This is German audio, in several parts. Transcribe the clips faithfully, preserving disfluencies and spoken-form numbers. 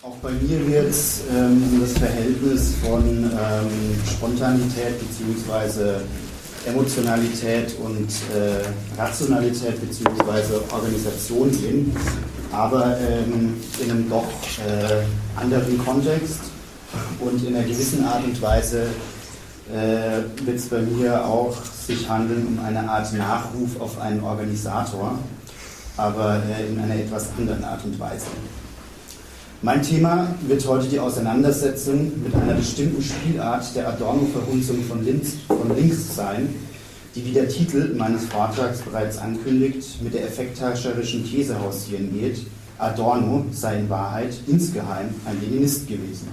Auch bei mir wird es ähm, um das Verhältnis von ähm, Spontanität bzw. Emotionalität und äh, Rationalität bzw. Organisation gehen, aber ähm, in einem doch äh, anderen Kontext und in einer gewissen Art und Weise äh, wird es bei mir auch sich handeln um eine Art Nachruf auf einen Organisator, aber äh, in einer etwas anderen Art und Weise. Mein Thema wird heute die Auseinandersetzung mit einer bestimmten Spielart der Adorno-Verhunzung von, von links sein, die, wie der Titel meines Vortrags bereits ankündigt, mit der effekthascherischen These hausieren geht, Adorno sei in Wahrheit insgeheim ein Leninist gewesen.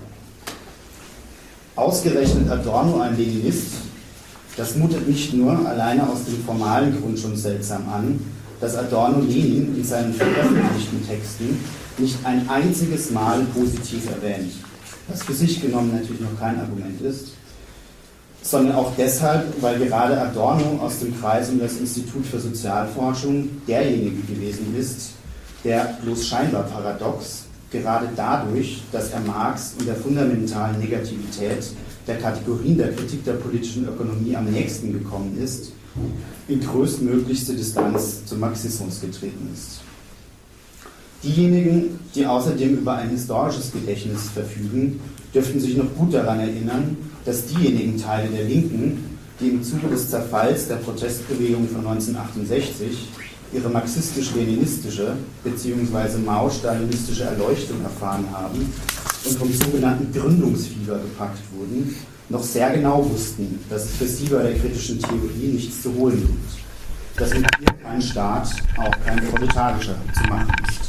Ausgerechnet Adorno ein Leninist, das mutet nicht nur alleine aus dem formalen Grund schon seltsam an, dass Adorno Lenin in seinen veröffentlichten Texten nicht ein einziges Mal positiv erwähnt, was für sich genommen natürlich noch kein Argument ist, sondern auch deshalb, weil gerade Adorno aus dem Kreis um das Institut für Sozialforschung derjenige gewesen ist, der bloß scheinbar paradox, gerade dadurch, dass er Marx in der fundamentalen Negativität der Kategorien der Kritik der politischen Ökonomie am nächsten gekommen ist, in größtmöglichste Distanz zum Marxismus getreten ist. Diejenigen, die außerdem über ein historisches Gedächtnis verfügen, dürften sich noch gut daran erinnern, dass diejenigen Teile der Linken, die im Zuge des Zerfalls der Protestbewegung von neunzehnhundertachtundsechzig ihre marxistisch-leninistische bzw. mao-stalinistische Erleuchtung erfahren haben und vom sogenannten Gründungsfieber gepackt wurden, noch sehr genau wussten, dass es für sie bei der kritischen Theorie nichts zu holen gibt, dass mit ihr kein Staat auch kein proletarischer zu machen ist.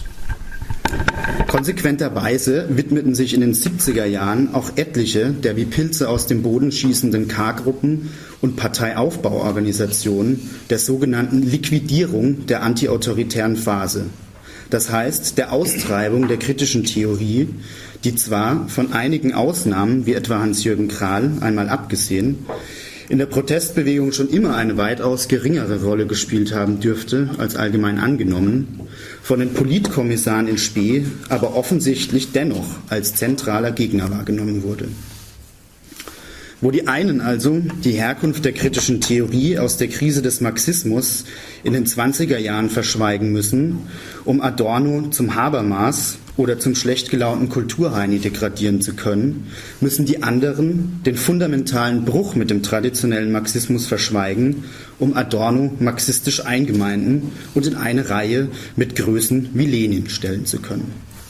Konsequenterweise widmeten sich in den siebziger Jahren auch etliche der wie Pilze aus dem Boden schießenden K-Gruppen und Parteiaufbauorganisationen der sogenannten Liquidierung der antiautoritären Phase. Das heißt, der Austreibung der kritischen Theorie, die zwar von einigen Ausnahmen, wie etwa Hans-Jürgen Krahl, einmal abgesehen, in der Protestbewegung schon immer eine weitaus geringere Rolle gespielt haben dürfte als allgemein angenommen, von den Politkommissaren in Spee aber offensichtlich dennoch als zentraler Gegner wahrgenommen wurde. Wo die einen also die Herkunft der kritischen Theorie aus der Krise des Marxismus in den zwanziger Jahren verschweigen müssen, um Adorno zum Habermas oder zum schlecht gelaunten Kulturheini degradieren zu können, müssen die anderen den fundamentalen Bruch mit dem traditionellen Marxismus verschweigen, um Adorno marxistisch eingemeinden und in eine Reihe mit Größen wie Lenin stellen zu können.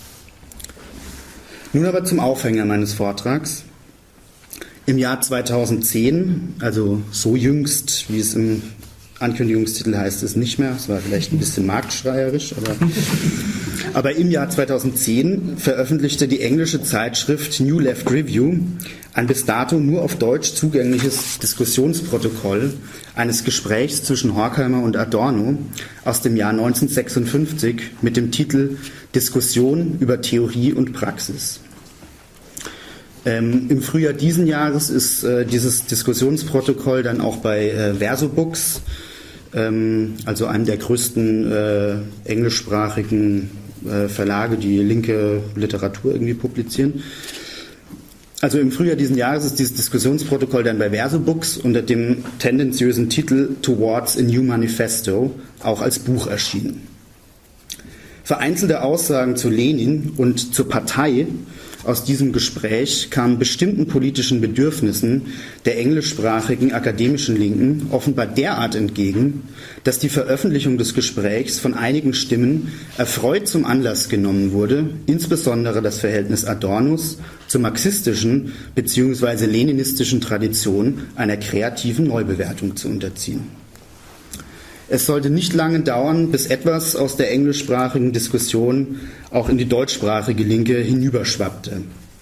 Nun aber zum Aufhänger meines Vortrags. Im Jahr zweitausendzehn, also so jüngst, wie es im Ankündigungstitel heißt, es nicht mehr, es war vielleicht ein bisschen marktschreierisch, aber, aber im Jahr zweitausendzehn veröffentlichte die englische Zeitschrift New Left Review ein bis dato nur auf Deutsch zugängliches Diskussionsprotokoll eines Gesprächs zwischen Horkheimer und Adorno aus dem Jahr neunzehnhundertsechsundfünfzig mit dem Titel Diskussion über Theorie und Praxis. Ähm, Im Frühjahr diesen Jahres ist äh, dieses Diskussionsprotokoll dann auch bei äh, Versobooks, ähm, also einem der größten äh, englischsprachigen äh, Verlage, die linke Literatur irgendwie publizieren. Also im Frühjahr diesen Jahres ist dieses Diskussionsprotokoll dann bei Versobooks unter dem tendenziösen Titel Towards a New Manifesto auch als Buch erschienen. Vereinzelte Aussagen zu Lenin und zur Partei aus diesem Gespräch kamen bestimmten politischen Bedürfnissen der englischsprachigen akademischen Linken offenbar derart entgegen, dass die Veröffentlichung des Gesprächs von einigen Stimmen erfreut zum Anlass genommen wurde, insbesondere das Verhältnis Adornos zur marxistischen bzw. leninistischen Tradition einer kreativen Neubewertung zu unterziehen. Es sollte nicht lange dauern, bis etwas aus der englischsprachigen Diskussion auch in die deutschsprachige Linke hinüberschwappte.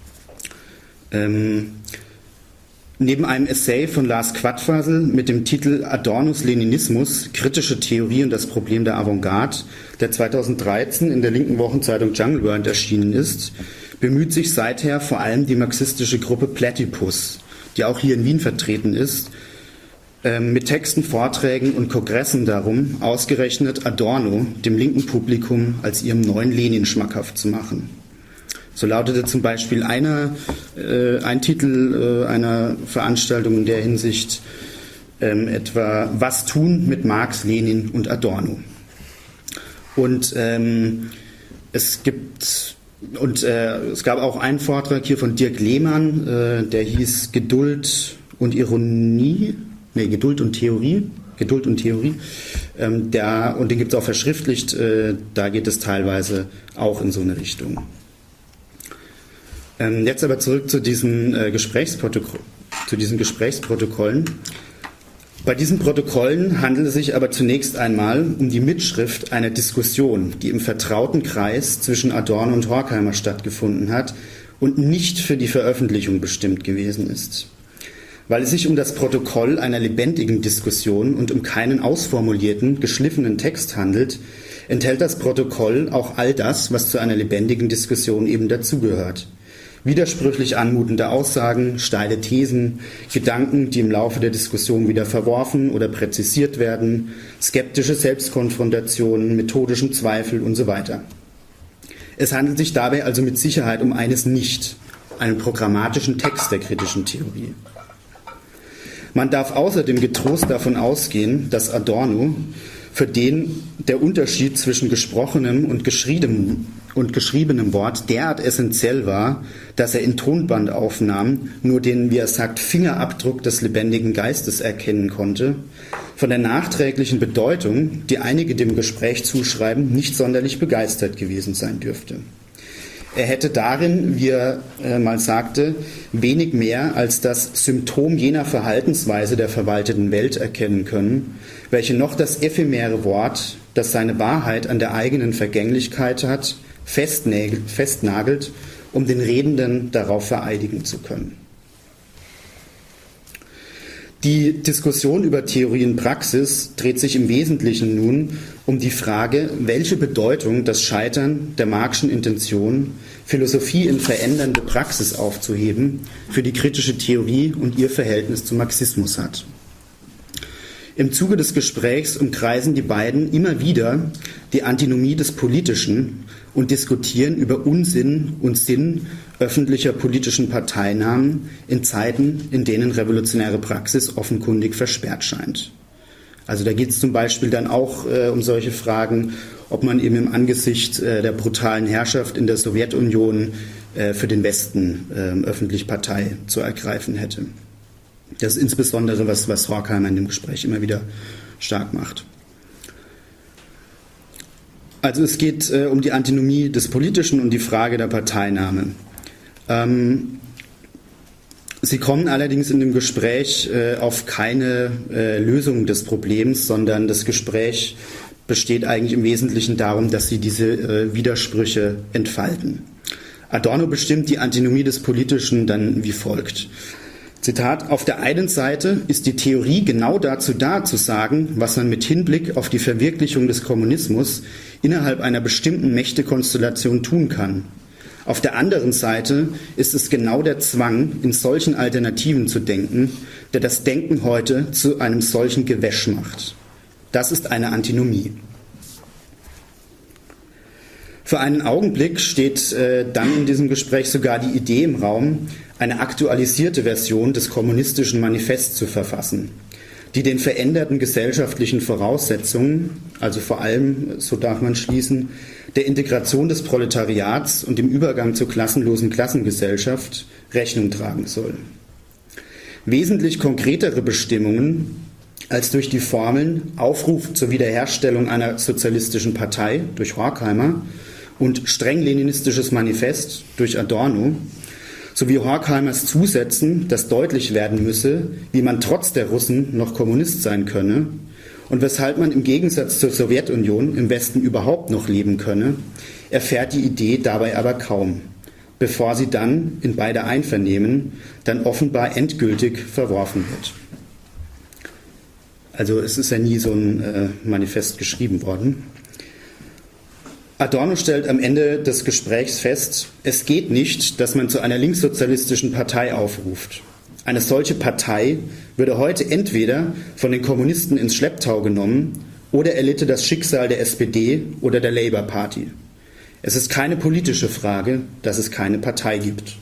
Ähm, neben einem Essay von Lars Quadfasel mit dem Titel Adornos Leninismus, kritische Theorie und das Problem der Avantgarde, der zweitausenddreizehn in der linken Wochenzeitung Jungle World erschienen ist, bemüht sich seither vor allem die marxistische Gruppe Platypus, die auch hier in Wien vertreten ist, mit Texten, Vorträgen und Kongressen darum, ausgerechnet Adorno dem linken Publikum als ihrem neuen Lenin schmackhaft zu machen. So lautete zum Beispiel einer, äh, ein Titel äh, einer Veranstaltung in der Hinsicht ähm, etwa „Was tun mit Marx, Lenin und Adorno?" Und ähm, es gibt und äh, es gab auch einen Vortrag hier von Dirk Lehmann, äh, der hieß Geduld und Ironie, nee, Geduld und Theorie, Geduld und Theorie. Ähm, der, und den gibt es auch verschriftlicht, äh, da geht es teilweise auch in so eine Richtung. Ähm, jetzt aber zurück zu diesen, äh, Gesprächsprotokoll, zu diesen Gesprächsprotokollen. Bei diesen Protokollen handelt es sich aber zunächst einmal um die Mitschrift einer Diskussion, die im vertrauten Kreis zwischen Adorno und Horkheimer stattgefunden hat und nicht für die Veröffentlichung bestimmt gewesen ist. Weil es sich um das Protokoll einer lebendigen Diskussion und um keinen ausformulierten, geschliffenen Text handelt, enthält das Protokoll auch all das, was zu einer lebendigen Diskussion eben dazugehört. Widersprüchlich anmutende Aussagen, steile Thesen, Gedanken, die im Laufe der Diskussion wieder verworfen oder präzisiert werden, skeptische Selbstkonfrontationen, methodischen Zweifel und so weiter. Es handelt sich dabei also mit Sicherheit um eines nicht, einen programmatischen Text der kritischen Theorie. Man darf außerdem getrost davon ausgehen, dass Adorno, für den der Unterschied zwischen gesprochenem und geschriebenem, und geschriebenem Wort derart essentiell war, dass er in Tonbandaufnahmen nur den, wie er sagt, Fingerabdruck des lebendigen Geistes erkennen konnte, von der nachträglichen Bedeutung, die einige dem Gespräch zuschreiben, nicht sonderlich begeistert gewesen sein dürfte. Er hätte darin, wie er äh, mal sagte, wenig mehr als das Symptom jener Verhaltensweise der verwalteten Welt erkennen können, welche noch das ephemere Wort, das seine Wahrheit an der eigenen Vergänglichkeit hat, festnagelt, festnagelt, um den Redenden darauf vereidigen zu können. Die Diskussion über Theorie und Praxis dreht sich im Wesentlichen nun um die Frage, welche Bedeutung das Scheitern der Marxischen Intention, Philosophie in verändernde Praxis aufzuheben, für die kritische Theorie und ihr Verhältnis zum Marxismus hat. Im Zuge des Gesprächs umkreisen die beiden immer wieder die Antinomie des Politischen und diskutieren über Unsinn und Sinn öffentlicher politischen Parteinahmen in Zeiten, in denen revolutionäre Praxis offenkundig versperrt scheint. Also da geht es zum Beispiel dann auch äh, um solche Fragen, ob man eben im Angesicht äh, der brutalen Herrschaft in der Sowjetunion äh, für den Westen äh, öffentlich Partei zu ergreifen hätte. Das ist insbesondere was, was Horkheimer in dem Gespräch immer wieder stark macht. Also es geht äh, um die Antinomie des Politischen und die Frage der Parteinahme. Ähm, Sie kommen allerdings in dem Gespräch äh, auf keine äh, Lösung des Problems, sondern das Gespräch besteht eigentlich im Wesentlichen darum, dass Sie diese äh, Widersprüche entfalten. Adorno bestimmt die Antinomie des Politischen dann wie folgt. Zitat: Auf der einen Seite ist die Theorie genau dazu da, zu sagen, was man mit Hinblick auf die Verwirklichung des Kommunismus innerhalb einer bestimmten Mächtekonstellation tun kann. Auf der anderen Seite ist es genau der Zwang, in solchen Alternativen zu denken, der das Denken heute zu einem solchen Gewäsch macht. Das ist eine Antinomie. Für einen Augenblick steht äh, dann in diesem Gespräch sogar die Idee im Raum, eine aktualisierte Version des kommunistischen Manifests zu verfassen, die den veränderten gesellschaftlichen Voraussetzungen, also vor allem, so darf man schließen, der Integration des Proletariats und dem Übergang zur klassenlosen Klassengesellschaft Rechnung tragen soll. Wesentlich konkretere Bestimmungen als durch die Formeln Aufruf zur Wiederherstellung einer sozialistischen Partei durch Horkheimer und streng leninistisches Manifest durch Adorno sowie Horkheimers Zusätzen, dass deutlich werden müsse, wie man trotz der Russen noch Kommunist sein könne und weshalb man im Gegensatz zur Sowjetunion im Westen überhaupt noch leben könne, erfährt die Idee dabei aber kaum, bevor sie dann in beider Einvernehmen dann offenbar endgültig verworfen wird. Also es ist ja nie so ein äh, Manifest geschrieben worden. Adorno stellt am Ende des Gesprächs fest, es geht nicht, dass man zu einer linkssozialistischen Partei aufruft. Eine solche Partei würde heute entweder von den Kommunisten ins Schlepptau genommen oder erlitte das Schicksal der S P D oder der Labour Party. Es ist keine politische Frage, dass es keine Partei gibt.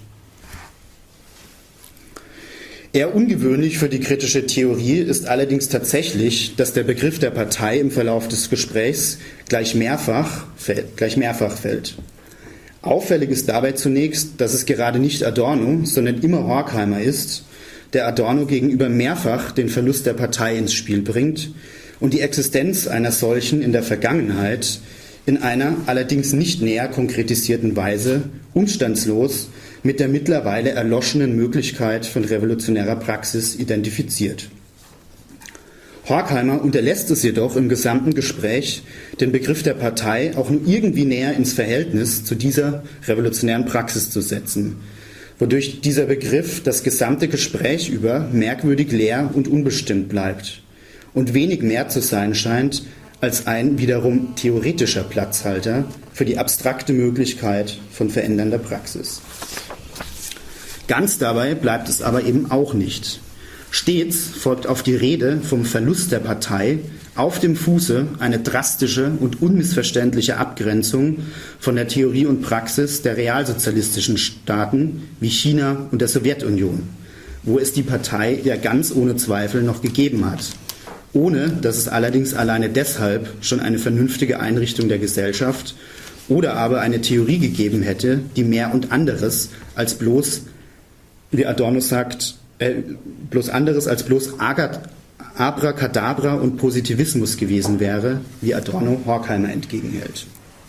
Eher ungewöhnlich für die kritische Theorie ist allerdings tatsächlich, dass der Begriff der Partei im Verlauf des Gesprächs gleich mehrfach, gleich mehrfach fällt. Auffällig ist dabei zunächst, dass es gerade nicht Adorno, sondern immer Horkheimer ist, der Adorno gegenüber mehrfach den Verlust der Partei ins Spiel bringt und die Existenz einer solchen in der Vergangenheit in einer allerdings nicht näher konkretisierten Weise umstandslos mit der mittlerweile erloschenen Möglichkeit von revolutionärer Praxis identifiziert. Horkheimer unterlässt es jedoch im gesamten Gespräch, den Begriff der Partei auch nur irgendwie näher ins Verhältnis zu dieser revolutionären Praxis zu setzen, wodurch dieser Begriff das gesamte Gespräch über merkwürdig leer und unbestimmt bleibt und wenig mehr zu sein scheint als ein wiederum theoretischer Platzhalter für die abstrakte Möglichkeit von verändernder Praxis. Ganz dabei bleibt es aber eben auch nicht. Stets folgt auf die Rede vom Verlust der Partei auf dem Fuße eine drastische und unmissverständliche Abgrenzung von der Theorie und Praxis der realsozialistischen Staaten wie China und der Sowjetunion, wo es die Partei ja ganz ohne Zweifel noch gegeben hat, ohne dass es allerdings alleine deshalb schon eine vernünftige Einrichtung der Gesellschaft oder aber eine Theorie gegeben hätte, die mehr und anderes als bloß, wie Adorno sagt, äh, bloß anderes als bloß Agat, Abracadabra und Positivismus gewesen wäre, wie Adorno Horkheimer entgegenhält.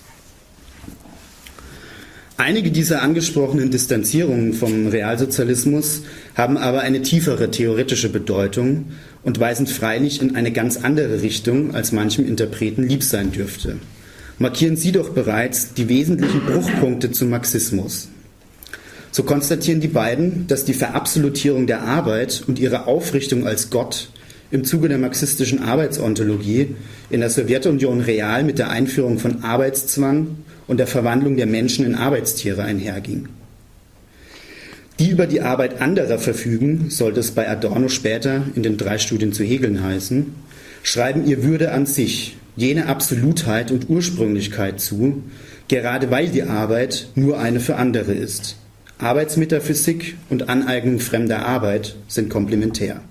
Einige dieser angesprochenen Distanzierungen vom Realsozialismus haben aber eine tiefere theoretische Bedeutung und weisen freilich in eine ganz andere Richtung, als manchem Interpreten lieb sein dürfte. Markieren sie doch bereits die wesentlichen Bruchpunkte zum Marxismus. So konstatieren die beiden, dass die Verabsolutierung der Arbeit und ihre Aufrichtung als Gott im Zuge der marxistischen Arbeitsontologie in der Sowjetunion real mit der Einführung von Arbeitszwang und der Verwandlung der Menschen in Arbeitstiere einherging. Die über die Arbeit anderer verfügen, sollte es bei Adorno später in den drei Studien zu Hegel heißen, schreiben ihr Würde an sich, jene Absolutheit und Ursprünglichkeit zu, gerade weil die Arbeit nur eine für andere ist. Arbeitsmetaphysik und Aneignung fremder Arbeit sind komplementär.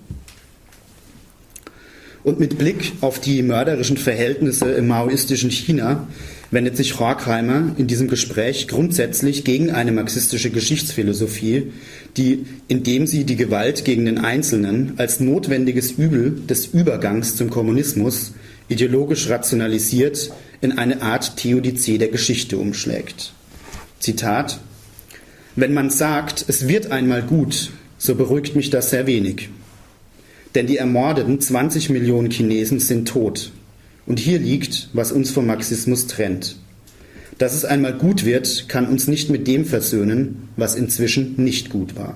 Und mit Blick auf die mörderischen Verhältnisse im maoistischen China wendet sich Horkheimer in diesem Gespräch grundsätzlich gegen eine marxistische Geschichtsphilosophie, die, indem sie die Gewalt gegen den Einzelnen als notwendiges Übel des Übergangs zum Kommunismus ideologisch rationalisiert, in eine Art Theodizee der Geschichte umschlägt. Zitat: Wenn man sagt, es wird einmal gut, so beruhigt mich das sehr wenig. Denn die ermordeten zwanzig Millionen Chinesen sind tot. Und hier liegt, was uns vom Marxismus trennt. Dass es einmal gut wird, kann uns nicht mit dem versöhnen, was inzwischen nicht gut war.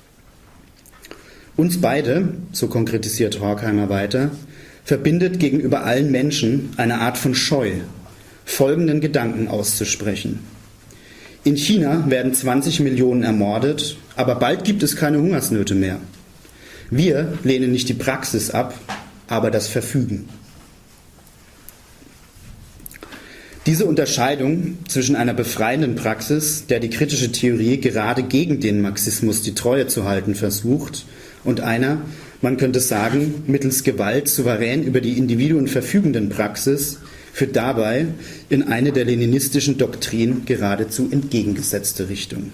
Uns beide, so konkretisiert Horkheimer weiter, verbindet gegenüber allen Menschen eine Art von Scheu, folgenden Gedanken auszusprechen. In China werden zwanzig Millionen ermordet, aber bald gibt es keine Hungersnöte mehr. Wir lehnen nicht die Praxis ab, aber das Verfügen. Diese Unterscheidung zwischen einer befreienden Praxis, der die kritische Theorie gerade gegen den Marxismus die Treue zu halten versucht, und einer, man könnte sagen, mittels Gewalt souverän über die Individuen verfügenden Praxis, führt dabei in eine der leninistischen Doktrinen geradezu entgegengesetzte Richtung.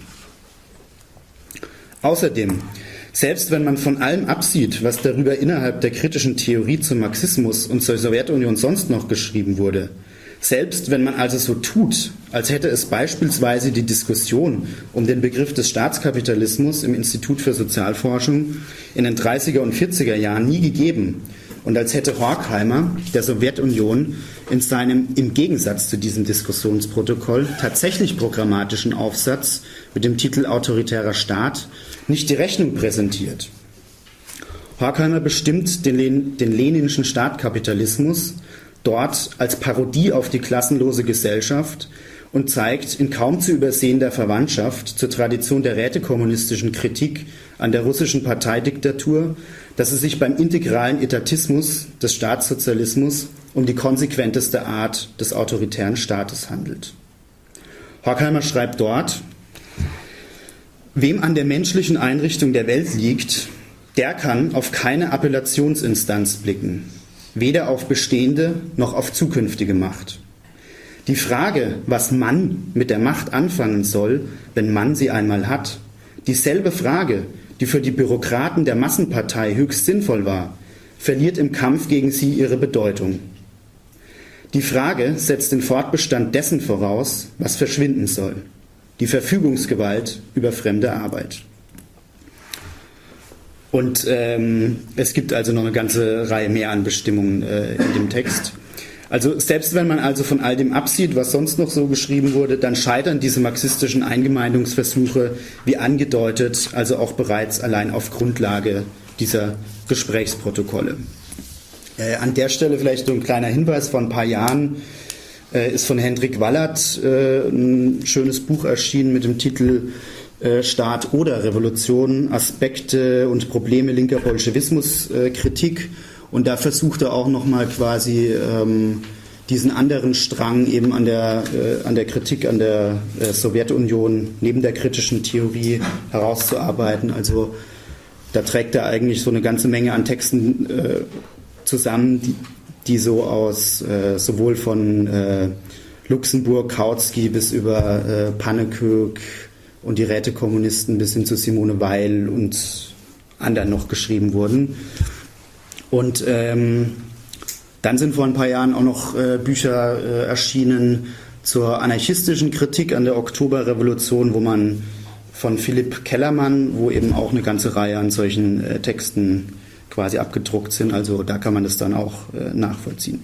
Außerdem, selbst wenn man von allem absieht, was darüber innerhalb der kritischen Theorie zum Marxismus und zur Sowjetunion sonst noch geschrieben wurde, selbst wenn man also so tut, als hätte es beispielsweise die Diskussion um den Begriff des Staatskapitalismus im Institut für Sozialforschung in den dreißiger und vierziger Jahren nie gegeben und als hätte Horkheimer der Sowjetunion in seinem im Gegensatz zu diesem Diskussionsprotokoll tatsächlich programmatischen Aufsatz mit dem Titel Autoritärer Staat nicht die Rechnung präsentiert. Horkheimer bestimmt den, Len- den leninischen Staatkapitalismus dort als Parodie auf die klassenlose Gesellschaft und zeigt in kaum zu übersehender Verwandtschaft zur Tradition der rätekommunistischen Kritik an der russischen Parteidiktatur, dass es sich beim integralen Etatismus des Staatssozialismus um die konsequenteste Art des autoritären Staates handelt. Horkheimer schreibt dort: Wem an der menschlichen Einrichtung der Welt liegt, der kann auf keine Appellationsinstanz blicken, weder auf bestehende noch auf zukünftige Macht. Die Frage, was man mit der Macht anfangen soll, wenn man sie einmal hat, dieselbe Frage, die für die Bürokraten der Massenpartei höchst sinnvoll war, verliert im Kampf gegen sie ihre Bedeutung. Die Frage setzt den Fortbestand dessen voraus, was verschwinden soll: die Verfügungsgewalt über fremde Arbeit. Und ähm, es gibt also noch eine ganze Reihe mehr an Bestimmungen äh, in dem Text. Also selbst wenn man also von all dem absieht, was sonst noch so geschrieben wurde, dann scheitern diese marxistischen Eingemeindungsversuche, wie angedeutet, also auch bereits allein auf Grundlage dieser Gesprächsprotokolle. Äh, an der Stelle vielleicht so ein kleiner Hinweis: Vor ein paar Jahren äh, ist von Hendrik Wallert äh, ein schönes Buch erschienen mit dem Titel äh, Staat oder Revolution, Aspekte und Probleme linker Bolschewismuskritik. Äh, Und da versucht er auch nochmal quasi ähm, diesen anderen Strang eben an der, äh, an der Kritik an der äh, Sowjetunion neben der kritischen Theorie herauszuarbeiten. Also da trägt er eigentlich so eine ganze Menge an Texten äh, zusammen, die, die so aus äh, sowohl von äh, Luxemburg, Kautsky bis über äh, Pannekoek und die Rätekommunisten bis hin zu Simone Weil und anderen noch geschrieben wurden. Und ähm, dann sind vor ein paar Jahren auch noch äh, Bücher äh, erschienen zur anarchistischen Kritik an der Oktoberrevolution, wo man von Philipp Kellermann, wo eben auch eine ganze Reihe an solchen äh, Texten quasi abgedruckt sind. Also da kann man das dann auch äh, nachvollziehen.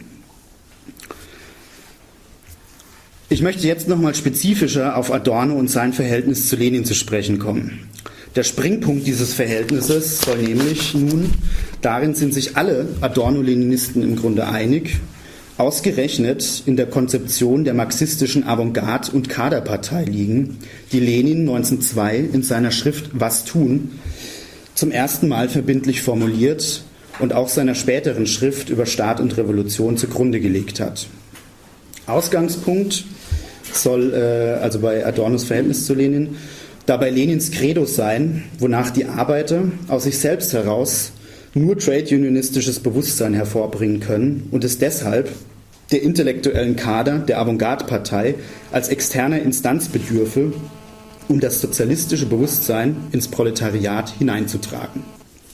Ich möchte jetzt nochmal spezifischer auf Adorno und sein Verhältnis zu Lenin zu sprechen kommen. Der Springpunkt dieses Verhältnisses soll nämlich nun, darin sind sich alle Adorno-Leninisten im Grunde einig, ausgerechnet in der Konzeption der marxistischen Avantgarde- und Kaderpartei liegen, die Lenin neunzehnhundertzwei in seiner Schrift Was tun zum ersten Mal verbindlich formuliert und auch seiner späteren Schrift über Staat und Revolution zugrunde gelegt hat. Ausgangspunkt soll, äh, also bei Adornos Verhältnis zu Lenin, dabei Lenins Credo sein, wonach die Arbeiter aus sich selbst heraus nur trade-unionistisches Bewusstsein hervorbringen können und es deshalb der intellektuellen Kader der Avantgarde-Partei als externer Instanz bedürfe, um das sozialistische Bewusstsein ins Proletariat hineinzutragen.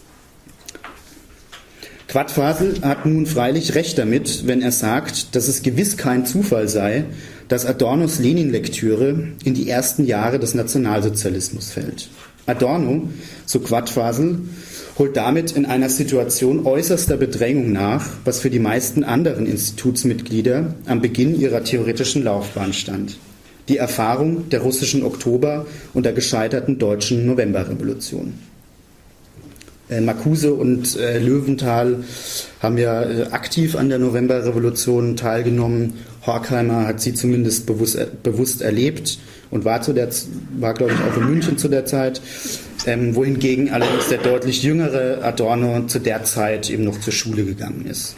Quadfasel hat nun freilich recht damit, wenn er sagt, dass es gewiss kein Zufall sei, dass Adornos Lenin-Lektüre in die ersten Jahre des Nationalsozialismus fällt. Adorno, so Quadfasel, holt damit in einer Situation äußerster Bedrängung nach, was für die meisten anderen Institutsmitglieder am Beginn ihrer theoretischen Laufbahn stand: die Erfahrung der russischen Oktober- und der gescheiterten deutschen Novemberrevolution. Äh, Marcuse und äh, Löwenthal haben ja äh, aktiv an der Novemberrevolution teilgenommen. Horkheimer hat sie zumindest bewusst, äh, bewusst erlebt und war, zu der, war glaube ich, auch in München zu der Zeit, ähm, wohingegen allerdings der deutlich jüngere Adorno zu der Zeit eben noch zur Schule gegangen ist.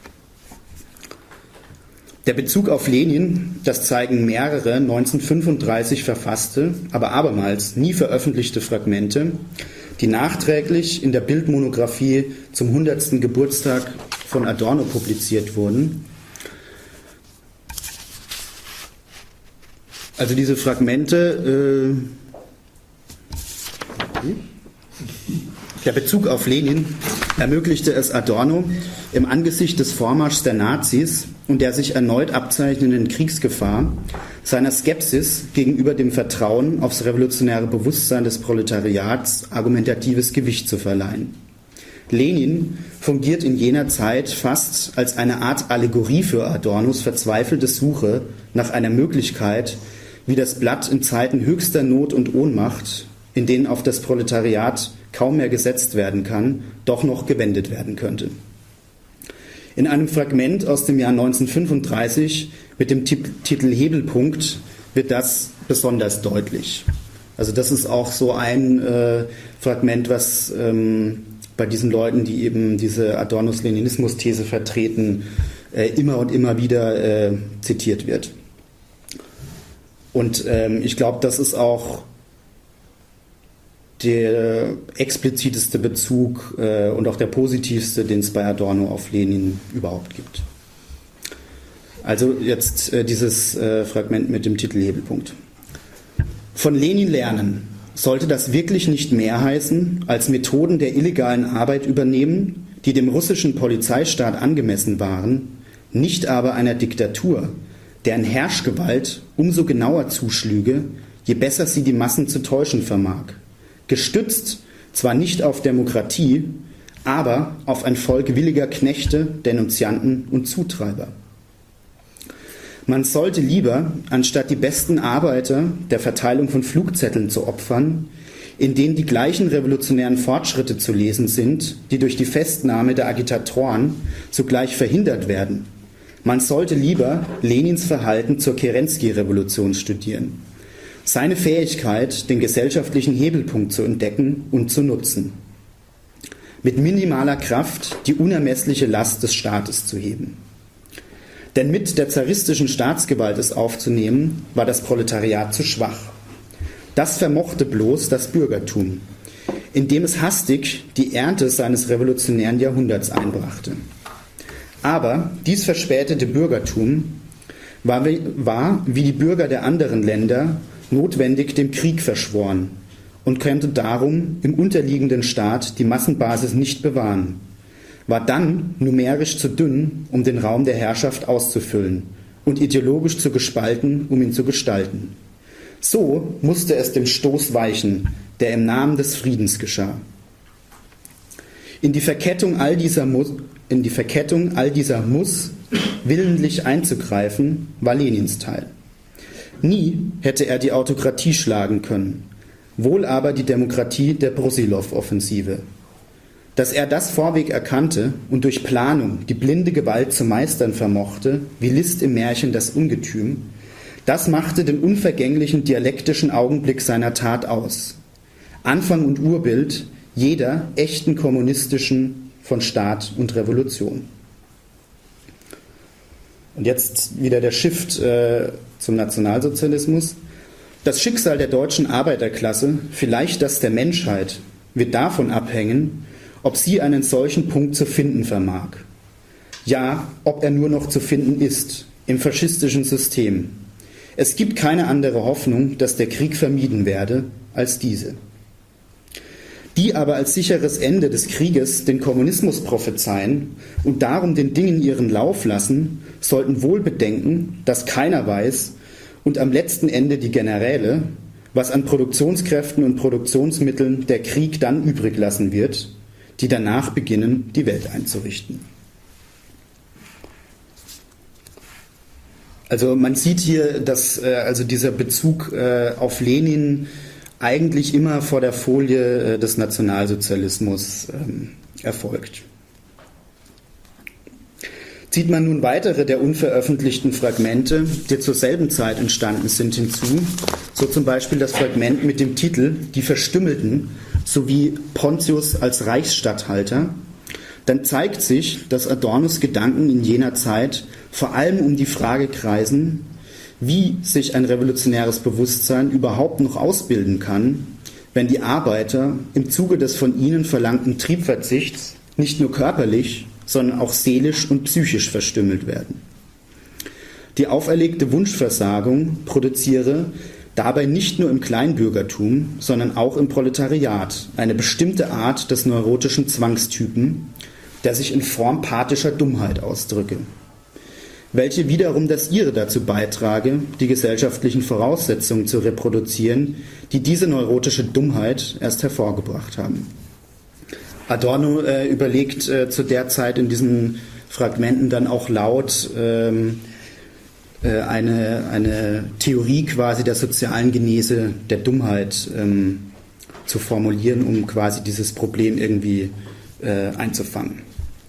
Der Bezug auf Lenin, das zeigen mehrere neunzehnhundertfünfunddreißig verfasste, aber abermals nie veröffentlichte Fragmente, die nachträglich in der Bildmonographie zum hundertsten Geburtstag von Adorno publiziert wurden. Also diese Fragmente, äh, der Bezug auf Lenin ermöglichte es Adorno, im Angesicht des Vormarschs der Nazis und der sich erneut abzeichnenden Kriegsgefahr seiner Skepsis gegenüber dem Vertrauen aufs revolutionäre Bewusstsein des Proletariats argumentatives Gewicht zu verleihen. Lenin fungiert in jener Zeit fast als eine Art Allegorie für Adornos verzweifelte Suche nach einer Möglichkeit, wie das Blatt in Zeiten höchster Not und Ohnmacht, in denen auf das Proletariat kaum mehr gesetzt werden kann, doch noch gewendet werden könnte. In einem Fragment aus dem Jahr neunzehnhundertfünfunddreißig mit dem Titel Hebelpunkt wird das besonders deutlich. Also das ist auch so ein äh, Fragment, was ähm, bei diesen Leuten, die eben diese Adornos-Leninismus-These vertreten, äh, immer und immer wieder äh, zitiert wird. Und ähm, ich glaube, das ist auch der expliziteste Bezug äh, und auch der positivste, den es bei Adorno auf Lenin überhaupt gibt. Also jetzt äh, dieses äh, Fragment mit dem Titel Hebelpunkt. Von Lenin lernen. Sollte das wirklich nicht mehr heißen, als Methoden der illegalen Arbeit übernehmen, die dem russischen Polizeistaat angemessen waren, nicht aber einer Diktatur, deren Herrschgewalt umso genauer zuschlüge, je besser sie die Massen zu täuschen vermag, gestützt zwar nicht auf Demokratie, aber auf ein Volk williger Knechte, Denunzianten und Zutreiber. Man sollte lieber, anstatt die besten Arbeiter der Verteilung von Flugzetteln zu opfern, in denen die gleichen revolutionären Fortschritte zu lesen sind, die durch die Festnahme der Agitatoren sogleich verhindert werden. Man sollte lieber Lenins Verhalten zur Kerensky-Revolution studieren. Seine Fähigkeit, den gesellschaftlichen Hebelpunkt zu entdecken und zu nutzen. Mit minimaler Kraft die unermessliche Last des Staates zu heben. Denn mit der zaristischen Staatsgewalt es aufzunehmen, war das Proletariat zu schwach. Das vermochte bloß das Bürgertum, indem es hastig die Ernte seines revolutionären Jahrhunderts einbrachte. Aber dies verspätete Bürgertum war, war, wie die Bürger der anderen Länder, notwendig dem Krieg verschworen und konnte darum im unterliegenden Staat die Massenbasis nicht bewahren, war dann numerisch zu dünn, um den Raum der Herrschaft auszufüllen und ideologisch zu gespalten, um ihn zu gestalten. So musste es dem Stoß weichen, der im Namen des Friedens geschah. In die Verkettung all dieser Muss, in die Verkettung all dieser Muss willentlich einzugreifen, war Lenins Teil. Nie hätte er die Autokratie schlagen können, wohl aber die Demokratie der Brusilow-Offensive. Dass er das vorweg erkannte und durch Planung die blinde Gewalt zu meistern vermochte, wie Liszt im Märchen das Ungetüm, das machte den unvergänglichen dialektischen Augenblick seiner Tat aus. Anfang und Urbild jeder echten kommunistischen von Staat und Revolution. Und jetzt wieder der Shift äh, zum Nationalsozialismus. Das Schicksal der deutschen Arbeiterklasse, vielleicht das der Menschheit, wird davon abhängen, ob sie einen solchen Punkt zu finden vermag. Ja, ob er nur noch zu finden ist, im faschistischen System. Es gibt keine andere Hoffnung, dass der Krieg vermieden werde, als diese. Die aber als sicheres Ende des Krieges den Kommunismus prophezeien und darum den Dingen ihren Lauf lassen, sollten wohl bedenken, dass keiner weiß und am letzten Ende die Generäle, was an Produktionskräften und Produktionsmitteln der Krieg dann übrig lassen wird, die danach beginnen, die Welt einzurichten. Also man sieht hier, dass äh, also dieser Bezug äh, auf Lenin eigentlich immer vor der Folie äh, des Nationalsozialismus ähm, erfolgt. Zieht man nun weitere der unveröffentlichten Fragmente, die zur selben Zeit entstanden sind, hinzu, so zum Beispiel das Fragment mit dem Titel »Die Verstümmelten« sowie Pontius als Reichsstatthalter, dann zeigt sich, dass Adornos Gedanken in jener Zeit vor allem um die Frage kreisen, wie sich ein revolutionäres Bewusstsein überhaupt noch ausbilden kann, wenn die Arbeiter im Zuge des von ihnen verlangten Triebverzichts nicht nur körperlich, sondern auch seelisch und psychisch verstümmelt werden. Die auferlegte Wunschversagung produziere dabei nicht nur im Kleinbürgertum, sondern auch im Proletariat eine bestimmte Art des neurotischen Zwangstypen, der sich in Form pathischer Dummheit ausdrücke, welche wiederum das ihre dazu beitrage, die gesellschaftlichen Voraussetzungen zu reproduzieren, die diese neurotische Dummheit erst hervorgebracht haben. Adorno äh, überlegt äh, zu der Zeit in diesen Fragmenten dann auch laut ähm, äh, eine, eine Theorie quasi der sozialen Genese der Dummheit ähm, zu formulieren, um quasi dieses Problem irgendwie äh, einzufangen.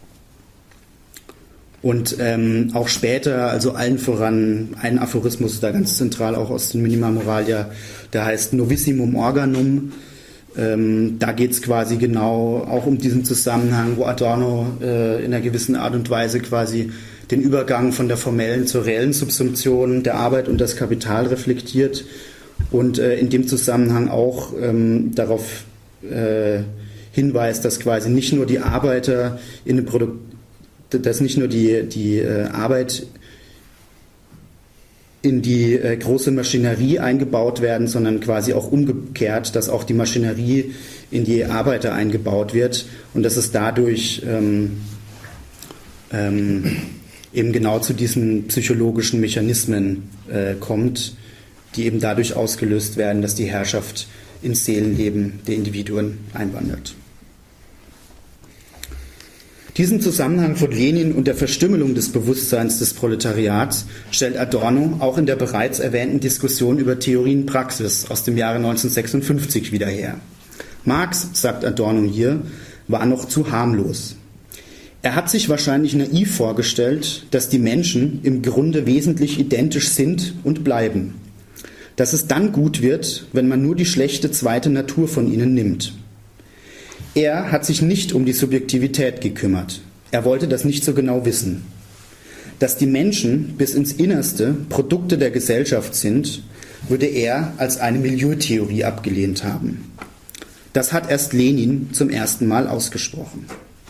Und ähm, auch später, also allen voran, ein Aphorismus da ganz zentral auch aus den Minima Moralia, der heißt Novissimum Organum. Ähm, da geht es quasi genau auch um diesen Zusammenhang, wo Adorno äh, in einer gewissen Art und Weise quasi den Übergang von der formellen zur reellen Subsumption der Arbeit und das Kapital reflektiert und äh, in dem Zusammenhang auch ähm, darauf äh, hinweist, dass quasi nicht nur die Arbeiter in dem Produkt, dass nicht nur die, die äh, Arbeit in die äh, große Maschinerie eingebaut werden, sondern quasi auch umgekehrt, dass auch die Maschinerie in die Arbeiter eingebaut wird und dass es dadurch ähm, ähm, eben genau zu diesen psychologischen Mechanismen äh, kommt, die eben dadurch ausgelöst werden, dass die Herrschaft ins Seelenleben der Individuen einwandert. Diesen Zusammenhang von Lenin und der Verstümmelung des Bewusstseins des Proletariats stellt Adorno auch in der bereits erwähnten Diskussion über Theorie und Praxis aus dem Jahre neunzehnhundertsechsundfünfzig wieder her. Marx, sagt Adorno hier, war noch zu harmlos. Er hat sich wahrscheinlich naiv vorgestellt, dass die Menschen im Grunde wesentlich identisch sind und bleiben. Dass es dann gut wird, wenn man nur die schlechte zweite Natur von ihnen nimmt. Er hat sich nicht um die Subjektivität gekümmert. Er wollte das nicht so genau wissen. Dass die Menschen bis ins Innerste Produkte der Gesellschaft sind, würde er als eine Milieutheorie abgelehnt haben. Das hat erst Lenin zum ersten Mal ausgesprochen.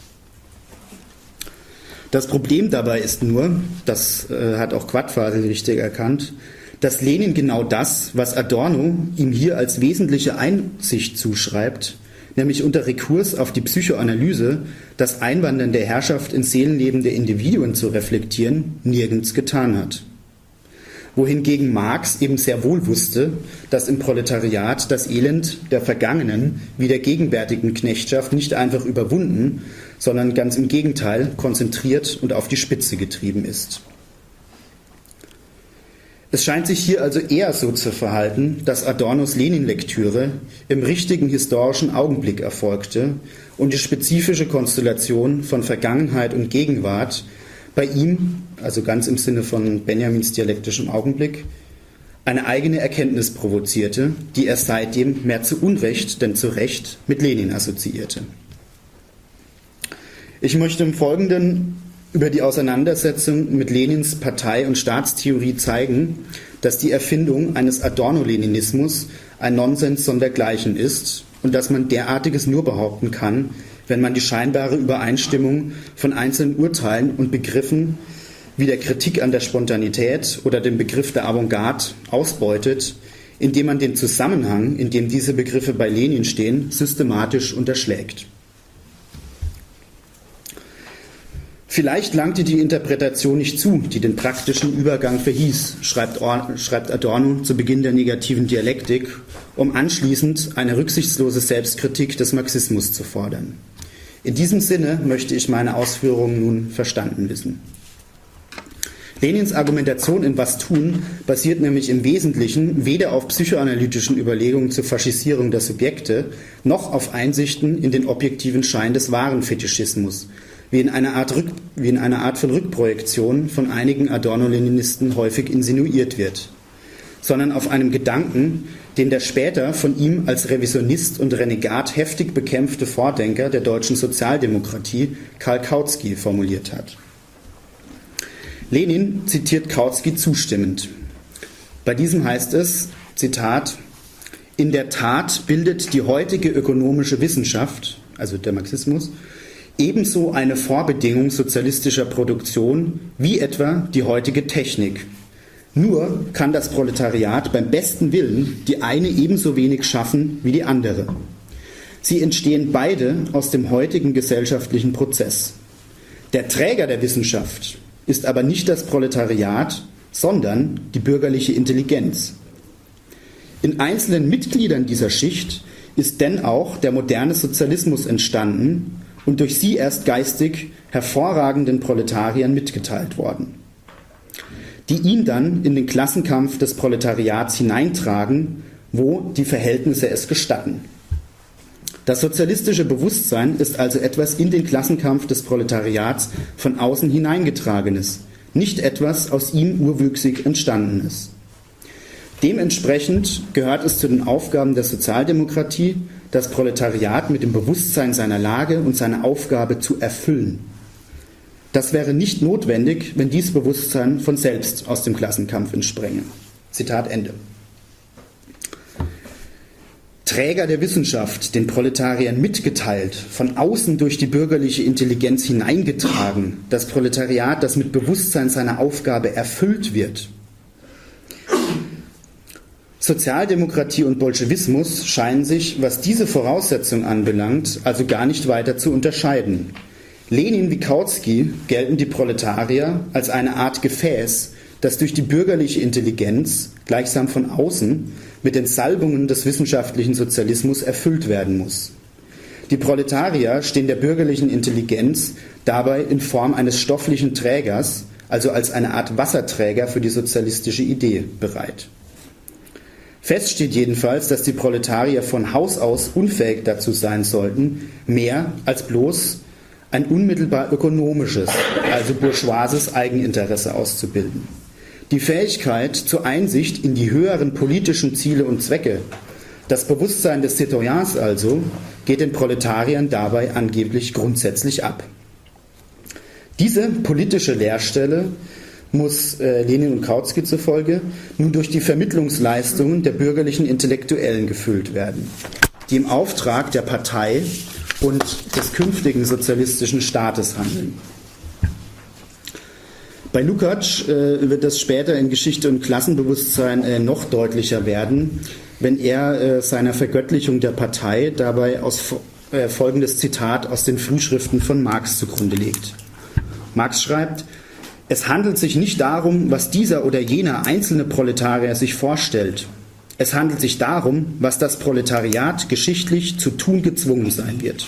Das Problem dabei ist nur, das äh, hat auch Quadfasel richtig erkannt, dass Lenin genau das, was Adorno ihm hier als wesentliche Einsicht zuschreibt, nämlich unter Rekurs auf die Psychoanalyse das Einwandern der Herrschaft ins Seelenleben der Individuen zu reflektieren, nirgends getan hat. Wohingegen Marx eben sehr wohl wusste, dass im Proletariat das Elend der vergangenen wie der gegenwärtigen Knechtschaft nicht einfach überwunden, sondern ganz im Gegenteil konzentriert und auf die Spitze getrieben ist. Es scheint sich hier also eher so zu verhalten, dass Adornos Lenin-Lektüre im richtigen historischen Augenblick erfolgte und die spezifische Konstellation von Vergangenheit und Gegenwart bei ihm, also ganz im Sinne von Benjamins dialektischem Augenblick, eine eigene Erkenntnis provozierte, die er seitdem mehr zu Unrecht denn zu Recht mit Lenin assoziierte. Ich möchte im Folgenden über die Auseinandersetzung mit Lenins Partei- und Staatstheorie zeigen, dass die Erfindung eines Adorno-Leninismus ein Nonsens sondergleichen ist und dass man derartiges nur behaupten kann, wenn man die scheinbare Übereinstimmung von einzelnen Urteilen und Begriffen wie der Kritik an der Spontanität oder dem Begriff der Avantgarde ausbeutet, indem man den Zusammenhang, in dem diese Begriffe bei Lenin stehen, systematisch unterschlägt. Vielleicht langte die Interpretation nicht zu, die den praktischen Übergang verhieß, schreibt, Or- schreibt Adorno zu Beginn der negativen Dialektik, um anschließend eine rücksichtslose Selbstkritik des Marxismus zu fordern. In diesem Sinne möchte ich meine Ausführungen nun verstanden wissen. Lenins Argumentation in Was tun basiert nämlich im Wesentlichen weder auf psychoanalytischen Überlegungen zur Faschisierung der Subjekte, noch auf Einsichten in den objektiven Schein des wahren Fetischismus, wie in einer Art, Rück, wie in einer Art von Rückprojektion von einigen Adorno-Leninisten häufig insinuiert wird, sondern auf einem Gedanken, den der später von ihm als Revisionist und Renegat heftig bekämpfte Vordenker der deutschen Sozialdemokratie, Karl Kautsky, formuliert hat. Lenin zitiert Kautsky zustimmend. Bei diesem heißt es, Zitat, in der Tat bildet die heutige ökonomische Wissenschaft, also der Marxismus, ebenso eine Vorbedingung sozialistischer Produktion wie etwa die heutige Technik. Nur kann das Proletariat beim besten Willen die eine ebenso wenig schaffen wie die andere. Sie entstehen beide aus dem heutigen gesellschaftlichen Prozess. Der Träger der Wissenschaft ist aber nicht das Proletariat, sondern die bürgerliche Intelligenz. In einzelnen Mitgliedern dieser Schicht ist denn auch der moderne Sozialismus entstanden und durch sie erst geistig hervorragenden Proletariern mitgeteilt worden, die ihn dann in den Klassenkampf des Proletariats hineintragen, wo die Verhältnisse es gestatten. Das sozialistische Bewusstsein ist also etwas in den Klassenkampf des Proletariats von außen hineingetragenes, nicht etwas aus ihm urwüchsig entstandenes. Dementsprechend gehört es zu den Aufgaben der Sozialdemokratie, das Proletariat mit dem Bewusstsein seiner Lage und seiner Aufgabe zu erfüllen. Das wäre nicht notwendig, wenn dies Bewusstsein von selbst aus dem Klassenkampf entspränge. Zitat Ende. Träger der Wissenschaft, den Proletariern mitgeteilt, von außen durch die bürgerliche Intelligenz hineingetragen, das Proletariat, das mit Bewusstsein seiner Aufgabe erfüllt wird. Sozialdemokratie und Bolschewismus scheinen sich, was diese Voraussetzung anbelangt, also gar nicht weiter zu unterscheiden. Lenin wie Kautsky gelten die Proletarier als eine Art Gefäß, das durch die bürgerliche Intelligenz, gleichsam von außen, mit den Salbungen des wissenschaftlichen Sozialismus erfüllt werden muss. Die Proletarier stehen der bürgerlichen Intelligenz dabei in Form eines stofflichen Trägers, also als eine Art Wasserträger für die sozialistische Idee bereit. Fest steht jedenfalls, dass die Proletarier von Haus aus unfähig dazu sein sollten, mehr als bloß ein unmittelbar ökonomisches, also bourgeoises Eigeninteresse auszubilden. Die Fähigkeit zur Einsicht in die höheren politischen Ziele und Zwecke, das Bewusstsein des Citoyens also, geht den Proletariern dabei angeblich grundsätzlich ab. Diese politische Leerstelle muss äh, Lenin und Kautsky zufolge nun durch die Vermittlungsleistungen der bürgerlichen Intellektuellen gefüllt werden, die im Auftrag der Partei und des künftigen sozialistischen Staates handeln. Bei Lukács äh, wird das später in Geschichte und Klassenbewusstsein äh, noch deutlicher werden, wenn er äh, seiner Vergöttlichung der Partei dabei aus, äh, folgendes Zitat aus den Frühschriften von Marx zugrunde legt. Marx schreibt: Es handelt sich nicht darum, was dieser oder jener einzelne Proletarier sich vorstellt. Es handelt sich darum, was das Proletariat geschichtlich zu tun gezwungen sein wird.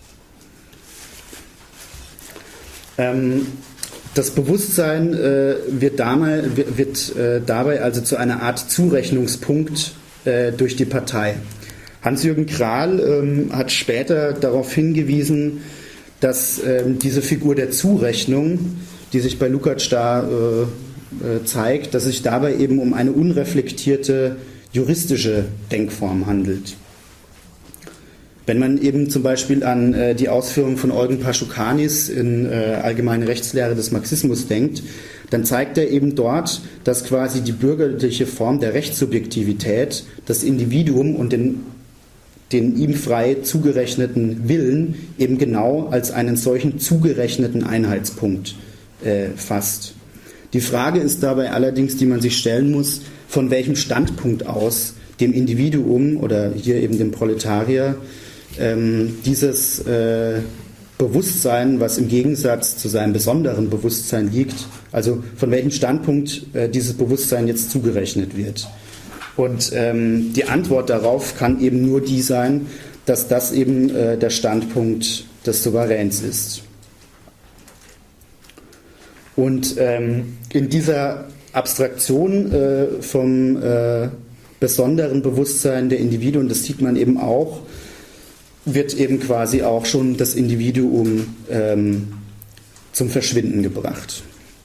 Ähm, Das Bewusstsein äh, wird, damals, wird äh, dabei also zu einer Art Zurechnungspunkt äh, durch die Partei. Hans-Jürgen Krahl ähm, hat später darauf hingewiesen, dass äh, diese Figur der Zurechnung, die sich bei Lukács da äh, äh, zeigt, dass sich dabei eben um eine unreflektierte juristische Denkform handelt. Wenn man eben zum Beispiel an äh, die Ausführungen von Eugen Paschukanis in äh, Allgemeine Rechtslehre des Marxismus denkt, dann zeigt er eben dort, dass quasi die bürgerliche Form der Rechtssubjektivität das Individuum und den, den ihm frei zugerechneten Willen eben genau als einen solchen zugerechneten Einheitspunkt äh, fasst. Die Frage ist dabei allerdings, die man sich stellen muss, von welchem Standpunkt aus dem Individuum oder hier eben dem Proletarier Ähm, dieses äh, Bewusstsein, was im Gegensatz zu seinem besonderen Bewusstsein liegt, also von welchem Standpunkt äh, dieses Bewusstsein jetzt zugerechnet wird. Und ähm, die Antwort darauf kann eben nur die sein, dass das eben äh, der Standpunkt des Souveräns ist. Und ähm, in dieser Abstraktion äh, vom äh, besonderen Bewusstsein der Individuen, das sieht man eben auch, wird eben quasi auch schon das Individuum ähm, zum Verschwinden gebracht.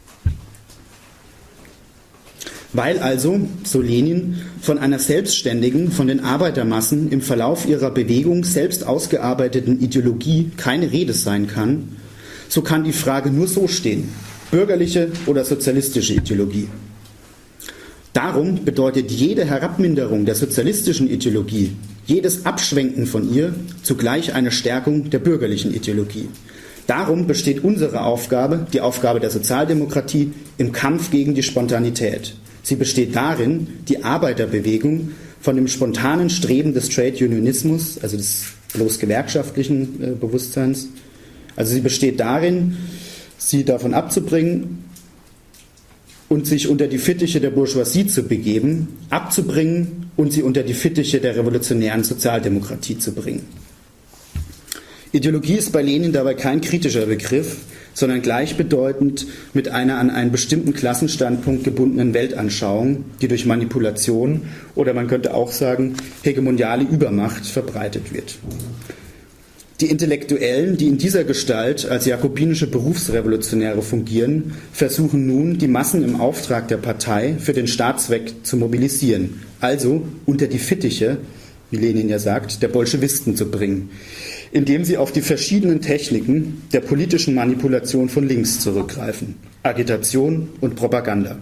Weil also, so Lenin, von einer selbstständigen, von den Arbeitermassen im Verlauf ihrer Bewegung selbst ausgearbeiteten Ideologie keine Rede sein kann, so kann die Frage nur so stehen: bürgerliche oder sozialistische Ideologie. Darum bedeutet jede Herabminderung der sozialistischen Ideologie, jedes Abschwenken von ihr zugleich eine Stärkung der bürgerlichen Ideologie. Darum besteht unsere Aufgabe, die Aufgabe der Sozialdemokratie, im Kampf gegen die Spontanität. Sie besteht darin, die Arbeiterbewegung von dem spontanen Streben des Trade Unionismus, also des bloß gewerkschaftlichen äh, Bewusstseins, also sie besteht darin, sie davon abzubringen und sich unter die Fittiche der Bourgeoisie zu begeben, abzubringen und sie unter die Fittiche der revolutionären Sozialdemokratie zu bringen. Ideologie ist bei Lenin dabei kein kritischer Begriff, sondern gleichbedeutend mit einer an einen bestimmten Klassenstandpunkt gebundenen Weltanschauung, die durch Manipulation oder man könnte auch sagen hegemoniale Übermacht verbreitet wird. Die Intellektuellen, die in dieser Gestalt als jakobinische Berufsrevolutionäre fungieren, versuchen nun, die Massen im Auftrag der Partei für den Staatszweck zu mobilisieren, also unter die Fittiche wie Lenin ja sagt, der Bolschewisten zu bringen, indem sie auf die verschiedenen Techniken der politischen Manipulation von links zurückgreifen: Agitation und Propaganda.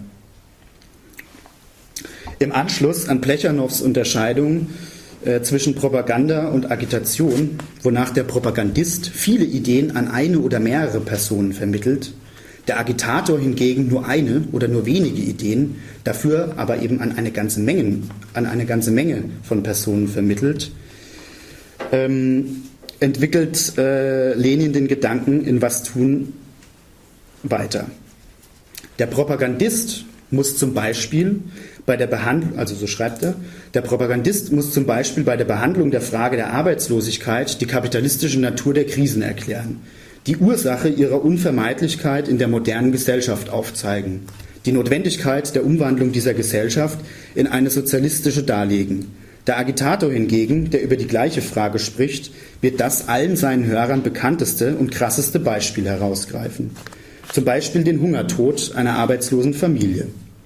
Im Anschluss an Plechanows Unterscheidung äh, zwischen Propaganda und Agitation, wonach der Propagandist viele Ideen an eine oder mehrere Personen vermittelt, der Agitator hingegen nur eine oder nur wenige Ideen, dafür aber eben an eine ganze Menge, an eine ganze Menge von Personen vermittelt, ähm, entwickelt äh, Lenin den Gedanken in Was tun weiter. Der Propagandist muss zum Beispiel bei der Behandlung, also so schreibt er, der Propagandist muss zum Beispiel bei der Behandlung der Frage der Arbeitslosigkeit die kapitalistische Natur der Krisen erklären, die Ursache ihrer Unvermeidlichkeit in der modernen Gesellschaft aufzeigen, die Notwendigkeit der Umwandlung dieser Gesellschaft in eine sozialistische darlegen. Der Agitator hingegen, der über die gleiche Frage spricht, wird das allen seinen Hörern bekannteste und krasseste Beispiel herausgreifen. Zum Beispiel den Hungertod einer arbeitslosen Familie.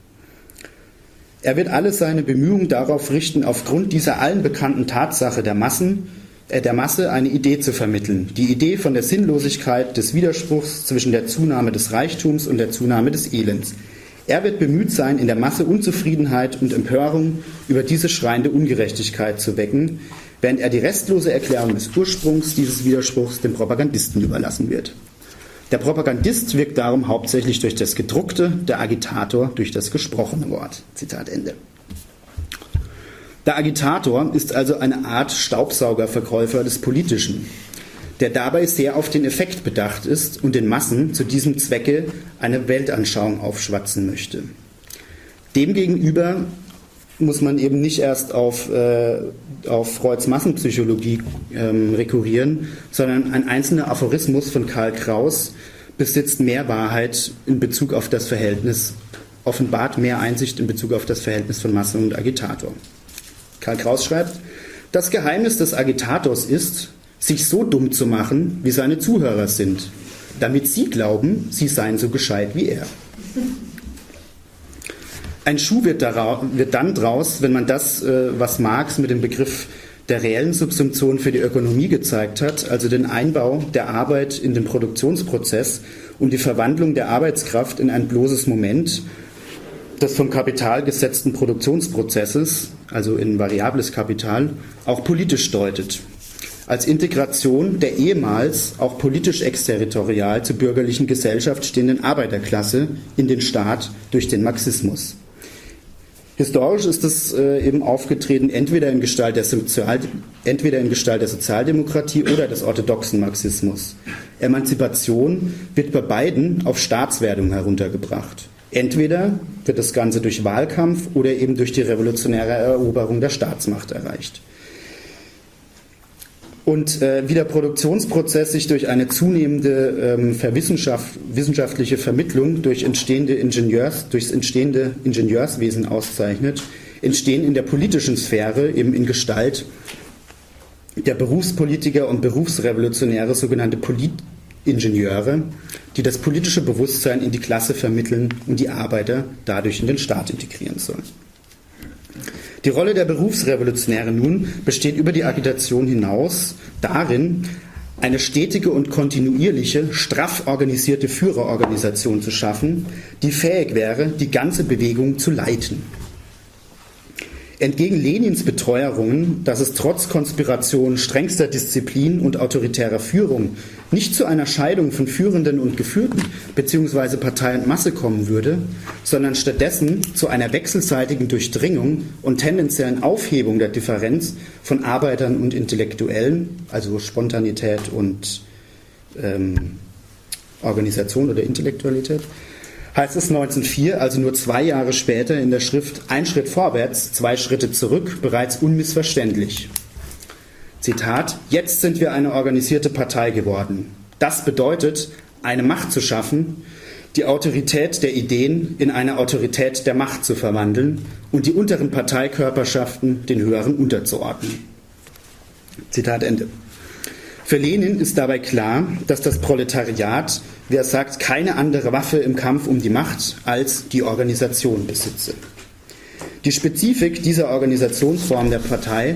Er wird alle seine Bemühungen darauf richten, aufgrund dieser allen bekannten Tatsache der Massen, äh, der Masse eine Idee zu vermitteln. Die Idee von der Sinnlosigkeit des Widerspruchs zwischen der Zunahme des Reichtums und der Zunahme des Elends. Er wird bemüht sein, in der Masse Unzufriedenheit und Empörung über diese schreiende Ungerechtigkeit zu wecken, während er die restlose Erklärung des Ursprungs dieses Widerspruchs dem Propagandisten überlassen wird. Der Propagandist wirkt darum hauptsächlich durch das Gedruckte, der Agitator durch das gesprochene Wort. Zitat Ende. Der Agitator ist also eine Art Staubsaugerverkäufer des Politischen, der dabei sehr auf den Effekt bedacht ist und den Massen zu diesem Zwecke eine Weltanschauung aufschwatzen möchte. Demgegenüber muss man eben nicht erst auf, äh, auf Freuds Massenpsychologie ähm, rekurrieren, sondern ein einzelner Aphorismus von Karl Kraus besitzt mehr Wahrheit in Bezug auf das Verhältnis, offenbart mehr Einsicht in Bezug auf das Verhältnis von Masse und Agitator. Karl Kraus schreibt: Das Geheimnis des Agitators ist, sich so dumm zu machen, wie seine Zuhörer sind, damit sie glauben, sie seien so gescheit wie er. Ein Schuh wird, dara- wird dann draus, wenn man das, äh, was Marx mit dem Begriff der reellen Subsumption für die Ökonomie gezeigt hat, also den Einbau der Arbeit in den Produktionsprozess und die Verwandlung der Arbeitskraft in ein bloßes Moment des vom Kapital gesetzten Produktionsprozesses, also in variables Kapital, auch politisch deutet. Als Integration der ehemals auch politisch exterritorial zur bürgerlichen Gesellschaft stehenden Arbeiterklasse in den Staat durch den Marxismus. Historisch ist es äh, eben aufgetreten, entweder in, Gestalt der Sozial, entweder in Gestalt der Sozialdemokratie oder des orthodoxen Marxismus. Emanzipation wird bei beiden auf Staatswerdung heruntergebracht. Entweder wird das Ganze durch Wahlkampf oder eben durch die revolutionäre Eroberung der Staatsmacht erreicht. Und äh, wie der Produktionsprozess sich durch eine zunehmende ähm, verwissenschaft, wissenschaftliche Vermittlung durch entstehende Ingenieurs, durchs entstehende Ingenieurswesen auszeichnet, entstehen in der politischen Sphäre eben in Gestalt der Berufspolitiker und Berufsrevolutionäre sogenannte Politingenieure, die das politische Bewusstsein in die Klasse vermitteln und die Arbeiter dadurch in den Staat integrieren sollen. Die Rolle der Berufsrevolutionäre nun besteht über die Agitation hinaus darin, eine stetige und kontinuierliche, straff organisierte Führerorganisation zu schaffen, die fähig wäre, die ganze Bewegung zu leiten. Entgegen Lenins Beteuerungen, dass es trotz Konspiration, strengster Disziplin und autoritärer Führung nicht zu einer Scheidung von Führenden und Geführten bzw. Partei und Masse kommen würde, sondern stattdessen zu einer wechselseitigen Durchdringung und tendenziellen Aufhebung der Differenz von Arbeitern und Intellektuellen, also Spontanität und ähm, Organisation oder Intellektualität, heißt es neunzehnhundertvier, also nur zwei Jahre später in der Schrift Ein Schritt vorwärts, zwei Schritte zurück, bereits unmissverständlich. Zitat: Jetzt sind wir eine organisierte Partei geworden. Das bedeutet, eine Macht zu schaffen, die Autorität der Ideen in eine Autorität der Macht zu verwandeln und die unteren Parteikörperschaften den höheren unterzuordnen. Zitat Ende. Für Lenin ist dabei klar, dass das Proletariat, wie er sagt, keine andere Waffe im Kampf um die Macht als die Organisation besitze. Die Spezifik dieser Organisationsform der Partei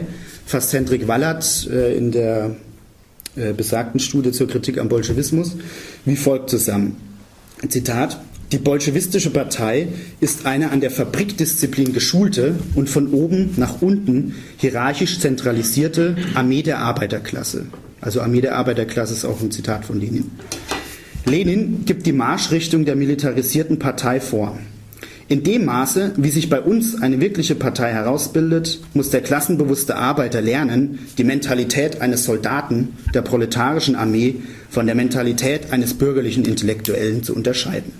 fasst Hendrik Wallert äh, in der äh, besagten Studie zur Kritik am Bolschewismus wie folgt zusammen. Zitat: Die bolschewistische Partei ist eine an der Fabrikdisziplin geschulte und von oben nach unten hierarchisch zentralisierte Armee der Arbeiterklasse. Also Armee der Arbeiterklasse ist auch ein Zitat von Lenin. Lenin gibt die Marschrichtung der militarisierten Partei vor. In dem Maße, wie sich bei uns eine wirkliche Partei herausbildet, muss der klassenbewusste Arbeiter lernen, die Mentalität eines Soldaten der proletarischen Armee von der Mentalität eines bürgerlichen Intellektuellen zu unterscheiden.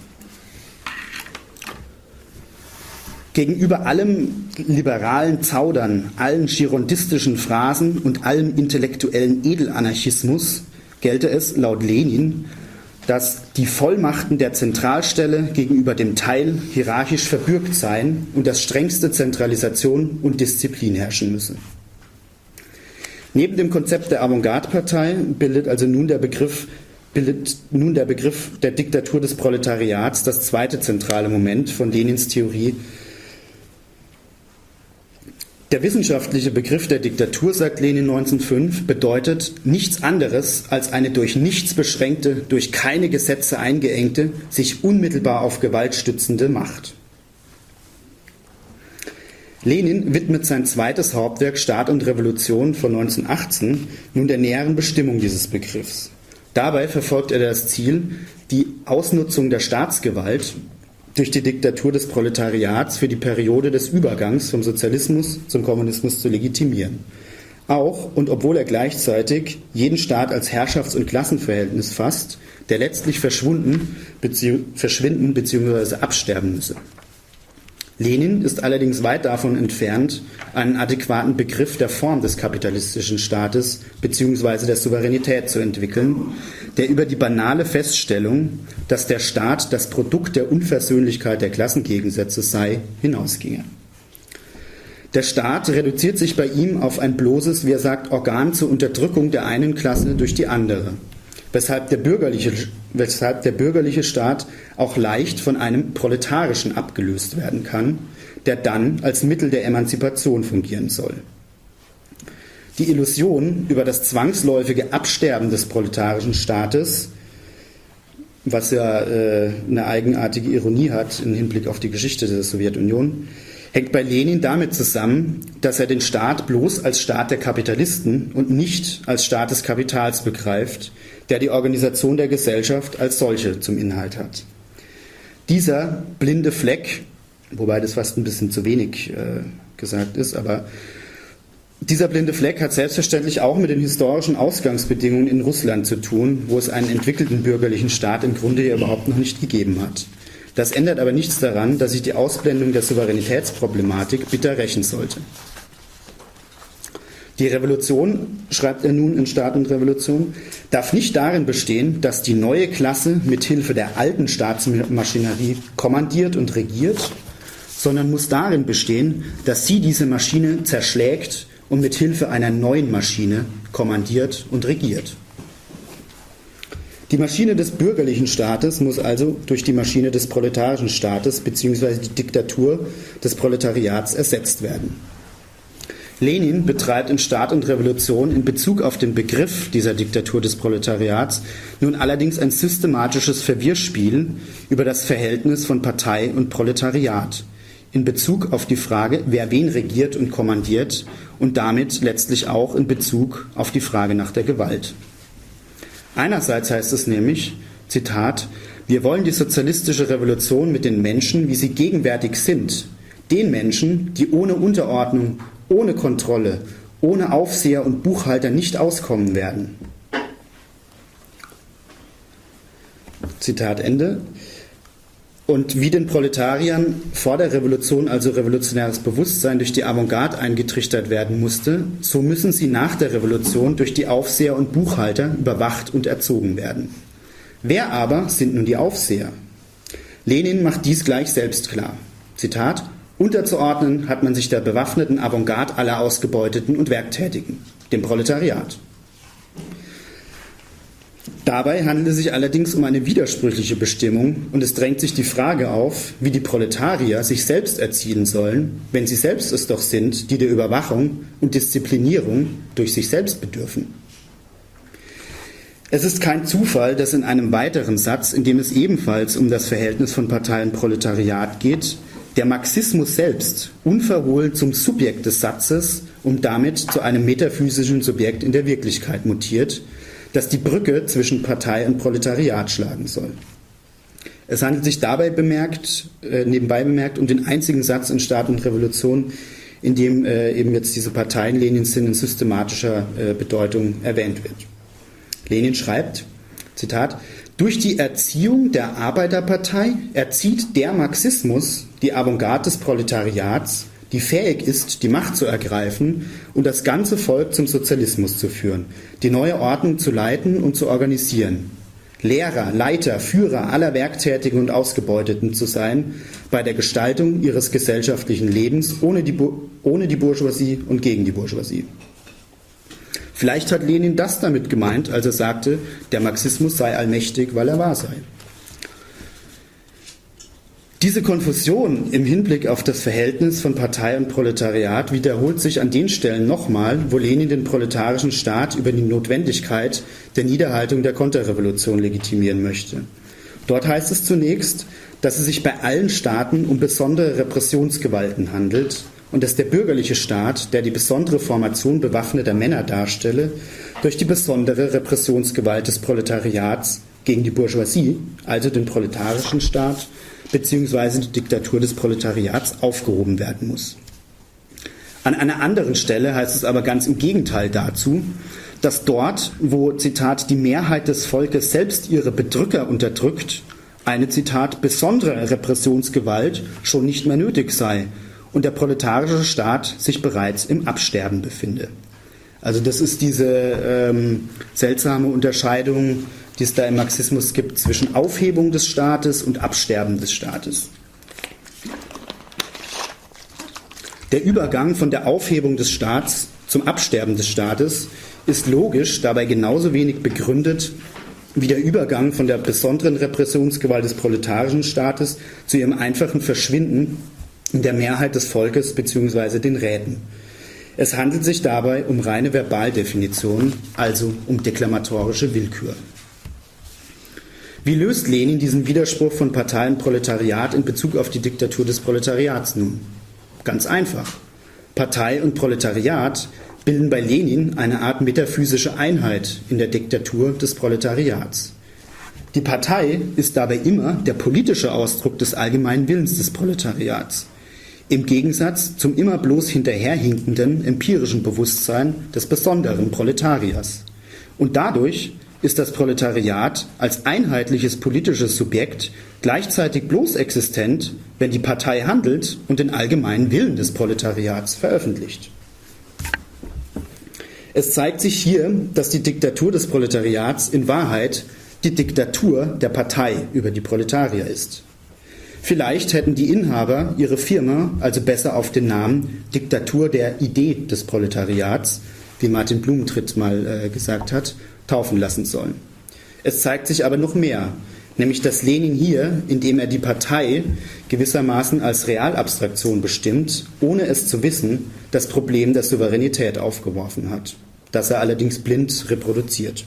Gegenüber allem liberalen Zaudern, allen girondistischen Phrasen und allem intellektuellen Edelanarchismus gelte es laut Lenin, dass die Vollmachten der Zentralstelle gegenüber dem Teil hierarchisch verbürgt seien und dass strengste Zentralisation und Disziplin herrschen müsse. Neben dem Konzept der Avantgarde-Partei bildet also nun der Begriff bildet nun der Begriff der Diktatur des Proletariats das zweite zentrale Moment von Lenins Theorie. Der wissenschaftliche Begriff der Diktatur, sagt Lenin neunzehnhundertfünf, bedeutet nichts anderes als eine durch nichts beschränkte, durch keine Gesetze eingeengte, sich unmittelbar auf Gewalt stützende Macht. Lenin widmet sein zweites Hauptwerk Staat und Revolution von neunzehnhundertachtzehn nun der näheren Bestimmung dieses Begriffs. Dabei verfolgt er das Ziel, die Ausnutzung der Staatsgewalt durch die Diktatur des Proletariats für die Periode des Übergangs vom Sozialismus zum Kommunismus zu legitimieren. Auch und obwohl er gleichzeitig jeden Staat als Herrschafts- und Klassenverhältnis fasst, der letztlich verschwunden, bezieh- verschwinden bzw. absterben müsse. Lenin ist allerdings weit davon entfernt, einen adäquaten Begriff der Form des kapitalistischen Staates bzw. der Souveränität zu entwickeln, der über die banale Feststellung, dass der Staat das Produkt der Unversöhnlichkeit der Klassengegensätze sei, hinausginge. Der Staat reduziert sich bei ihm auf ein bloßes, wie er sagt, Organ zur Unterdrückung der einen Klasse durch die andere, weshalb der bürgerliche, weshalb der bürgerliche Staat auch leicht von einem proletarischen abgelöst werden kann, der dann als Mittel der Emanzipation fungieren soll. Die Illusion über das zwangsläufige Absterben des proletarischen Staates, was ja äh, eine eigenartige Ironie hat im Hinblick auf die Geschichte der Sowjetunion, hängt bei Lenin damit zusammen, dass er den Staat bloß als Staat der Kapitalisten und nicht als Staat des Kapitals begreift, der die Organisation der Gesellschaft als solche zum Inhalt hat. Dieser blinde Fleck, wobei das fast ein bisschen zu wenig äh, gesagt ist, aber dieser blinde Fleck hat selbstverständlich auch mit den historischen Ausgangsbedingungen in Russland zu tun, wo es einen entwickelten bürgerlichen Staat im Grunde ja überhaupt noch nicht gegeben hat. Das ändert aber nichts daran, dass sich die Ausblendung der Souveränitätsproblematik bitter rächen sollte. Die Revolution, schreibt er nun in Staat und Revolution, darf nicht darin bestehen, dass die neue Klasse mit Hilfe der alten Staatsmaschinerie kommandiert und regiert, sondern muss darin bestehen, dass sie diese Maschine zerschlägt und mit Hilfe einer neuen Maschine kommandiert und regiert. Die Maschine des bürgerlichen Staates muss also durch die Maschine des proletarischen Staates bzw. die Diktatur des Proletariats ersetzt werden. Lenin betreibt in Staat und Revolution in Bezug auf den Begriff dieser Diktatur des Proletariats nun allerdings ein systematisches Verwirrspiel über das Verhältnis von Partei und Proletariat in Bezug auf die Frage, wer wen regiert und kommandiert und damit letztlich auch in Bezug auf die Frage nach der Gewalt. Einerseits heißt es nämlich, Zitat, wir wollen die sozialistische Revolution mit den Menschen, wie sie gegenwärtig sind, den Menschen, die ohne Unterordnung, ohne Kontrolle, ohne Aufseher und Buchhalter nicht auskommen werden. Zitat Ende. Und wie den Proletariern vor der Revolution also revolutionäres Bewusstsein durch die Avantgarde eingetrichtert werden musste, so müssen sie nach der Revolution durch die Aufseher und Buchhalter überwacht und erzogen werden. Wer aber sind nun die Aufseher? Lenin macht dies gleich selbst klar. Zitat, unterzuordnen hat man sich der bewaffneten Avantgarde aller Ausgebeuteten und Werktätigen, dem Proletariat. Dabei handelt es sich allerdings um eine widersprüchliche Bestimmung und es drängt sich die Frage auf, wie die Proletarier sich selbst erziehen sollen, wenn sie selbst es doch sind, die der Überwachung und Disziplinierung durch sich selbst bedürfen. Es ist kein Zufall, dass in einem weiteren Satz, in dem es ebenfalls um das Verhältnis von Partei und Proletariat geht, der Marxismus selbst unverhohlen zum Subjekt des Satzes und damit zu einem metaphysischen Subjekt in der Wirklichkeit mutiert, das die Brücke zwischen Partei und Proletariat schlagen soll. Es handelt sich dabei bemerkt, äh, nebenbei bemerkt um den einzigen Satz in Staat und Revolution, in dem äh, eben jetzt diese Parteien Lenins Sinn in systematischer äh, Bedeutung erwähnt wird. Lenin schreibt, Zitat, durch die Erziehung der Arbeiterpartei erzieht der Marxismus die Avantgarde des Proletariats, die fähig ist, die Macht zu ergreifen und das ganze Volk zum Sozialismus zu führen, die neue Ordnung zu leiten und zu organisieren, Lehrer, Leiter, Führer aller Werktätigen und Ausgebeuteten zu sein bei der Gestaltung ihres gesellschaftlichen Lebens ohne die, ohne die Bourgeoisie und gegen die Bourgeoisie. Vielleicht hat Lenin das damit gemeint, als er sagte, der Marxismus sei allmächtig, weil er wahr sei. Diese Konfusion im Hinblick auf das Verhältnis von Partei und Proletariat wiederholt sich an den Stellen nochmal, wo Lenin den proletarischen Staat über die Notwendigkeit der Niederhaltung der Konterrevolution legitimieren möchte. Dort heißt es zunächst, dass es sich bei allen Staaten um besondere Repressionsgewalten handelt und dass der bürgerliche Staat, der die besondere Formation bewaffneter Männer darstelle, durch die besondere Repressionsgewalt des Proletariats gegen die Bourgeoisie, also den proletarischen Staat, beziehungsweise die Diktatur des Proletariats aufgehoben werden muss. An einer anderen Stelle heißt es aber ganz im Gegenteil dazu, dass dort, wo, Zitat, die Mehrheit des Volkes selbst ihre Bedrücker unterdrückt, eine, Zitat, besondere Repressionsgewalt schon nicht mehr nötig sei und der proletarische Staat sich bereits im Absterben befinde. Also das ist diese ähm, seltsame Unterscheidung, die es da im Marxismus gibt, zwischen Aufhebung des Staates und Absterben des Staates. Der Übergang von der Aufhebung des Staats zum Absterben des Staates ist logisch dabei genauso wenig begründet wie der Übergang von der besonderen Repressionsgewalt des proletarischen Staates zu ihrem einfachen Verschwinden in der Mehrheit des Volkes bzw. den Räten. Es handelt sich dabei um reine Verbaldefinitionen, also um deklamatorische Willkür. Wie löst Lenin diesen Widerspruch von Partei und Proletariat in Bezug auf die Diktatur des Proletariats nun? Ganz einfach. Partei und Proletariat bilden bei Lenin eine Art metaphysische Einheit in der Diktatur des Proletariats. Die Partei ist dabei immer der politische Ausdruck des allgemeinen Willens des Proletariats, im Gegensatz zum immer bloß hinterherhinkenden empirischen Bewusstsein des besonderen Proletariers. Und dadurch ist das Proletariat als einheitliches politisches Subjekt gleichzeitig bloß existent, wenn die Partei handelt und den allgemeinen Willen des Proletariats veröffentlicht. Es zeigt sich hier, dass die Diktatur des Proletariats in Wahrheit die Diktatur der Partei über die Proletarier ist. Vielleicht hätten die Inhaber ihre Firma also besser auf den Namen Diktatur der Idee des Proletariats, wie Martin Blumentritt mal äh, gesagt hat, taufen lassen sollen. Es zeigt sich aber noch mehr, nämlich dass Lenin hier, indem er die Partei gewissermaßen als Realabstraktion bestimmt, ohne es zu wissen, das Problem der Souveränität aufgeworfen hat, das er allerdings blind reproduziert.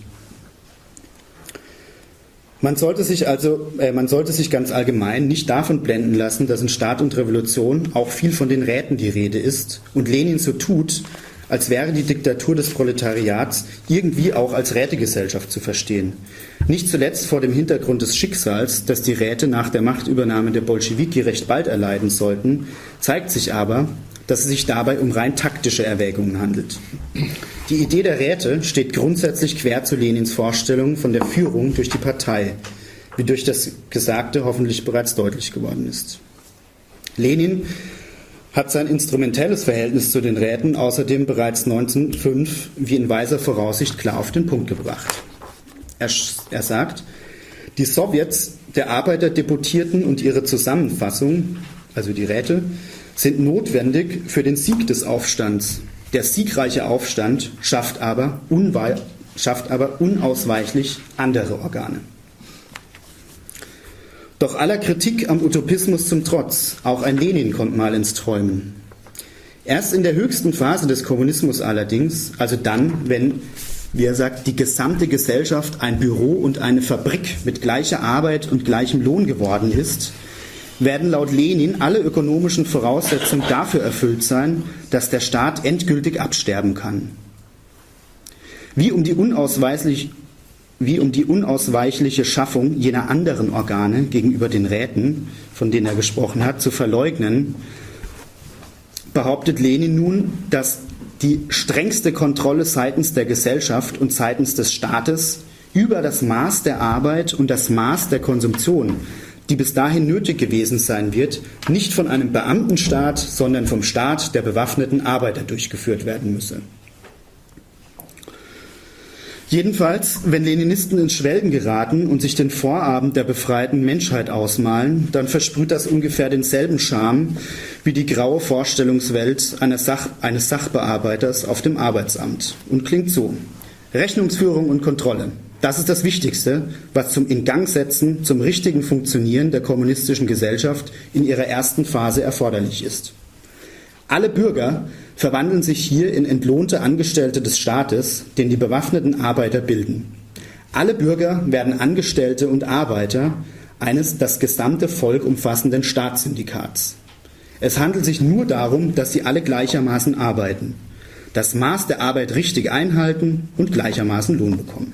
Man sollte sich also, äh, man sollte sich ganz allgemein nicht davon blenden lassen, dass in Staat und Revolution auch viel von den Räten die Rede ist und Lenin so tut, als wäre die Diktatur des Proletariats irgendwie auch als Rätegesellschaft zu verstehen. Nicht zuletzt vor dem Hintergrund des Schicksals, das die Räte nach der Machtübernahme der Bolschewiki recht bald erleiden sollten, zeigt sich aber, dass es sich dabei um rein taktische Erwägungen handelt. Die Idee der Räte steht grundsätzlich quer zu Lenins Vorstellung von der Führung durch die Partei, wie durch das Gesagte hoffentlich bereits deutlich geworden ist. Lenin hat sein instrumentelles Verhältnis zu den Räten außerdem bereits neunzehnhundertfünf wie in weiser Voraussicht klar auf den Punkt gebracht. Er, er sagt, die Sowjets der Arbeiterdeputierten und ihre Zusammenfassung, also die Räte, sind notwendig für den Sieg des Aufstands. Der siegreiche Aufstand schafft aber, unwei- schafft aber unausweichlich andere Organe. Doch aller Kritik am Utopismus zum Trotz, auch ein Lenin kommt mal ins Träumen. Erst in der höchsten Phase des Kommunismus allerdings, also dann, wenn, wie er sagt, die gesamte Gesellschaft ein Büro und eine Fabrik mit gleicher Arbeit und gleichem Lohn geworden ist, werden laut Lenin alle ökonomischen Voraussetzungen dafür erfüllt sein, dass der Staat endgültig absterben kann. Wie um die unausweichlich, wie um die unausweichliche Schaffung jener anderen Organe gegenüber den Räten, von denen er gesprochen hat, zu verleugnen, behauptet Lenin nun, dass die strengste Kontrolle seitens der Gesellschaft und seitens des Staates über das Maß der Arbeit und das Maß der Konsumtion, die bis dahin nötig gewesen sein wird, nicht von einem Beamtenstaat, sondern vom Staat der bewaffneten Arbeiter durchgeführt werden müsse. Jedenfalls, wenn Leninisten ins Schwelgen geraten und sich den Vorabend der befreiten Menschheit ausmalen, dann versprüht das ungefähr denselben Charme wie die graue Vorstellungswelt eines, Sach- eines Sachbearbeiters auf dem Arbeitsamt und klingt so: Rechnungsführung und Kontrolle. Das ist das Wichtigste, was zum Ingangsetzen, zum richtigen Funktionieren der kommunistischen Gesellschaft in ihrer ersten Phase erforderlich ist. Alle Bürger verwandeln sich hier in entlohnte Angestellte des Staates, den die bewaffneten Arbeiter bilden. Alle Bürger werden Angestellte und Arbeiter eines das gesamte Volk umfassenden Staatssyndikats. Es handelt sich nur darum, dass sie alle gleichermaßen arbeiten, das Maß der Arbeit richtig einhalten und gleichermaßen Lohn bekommen.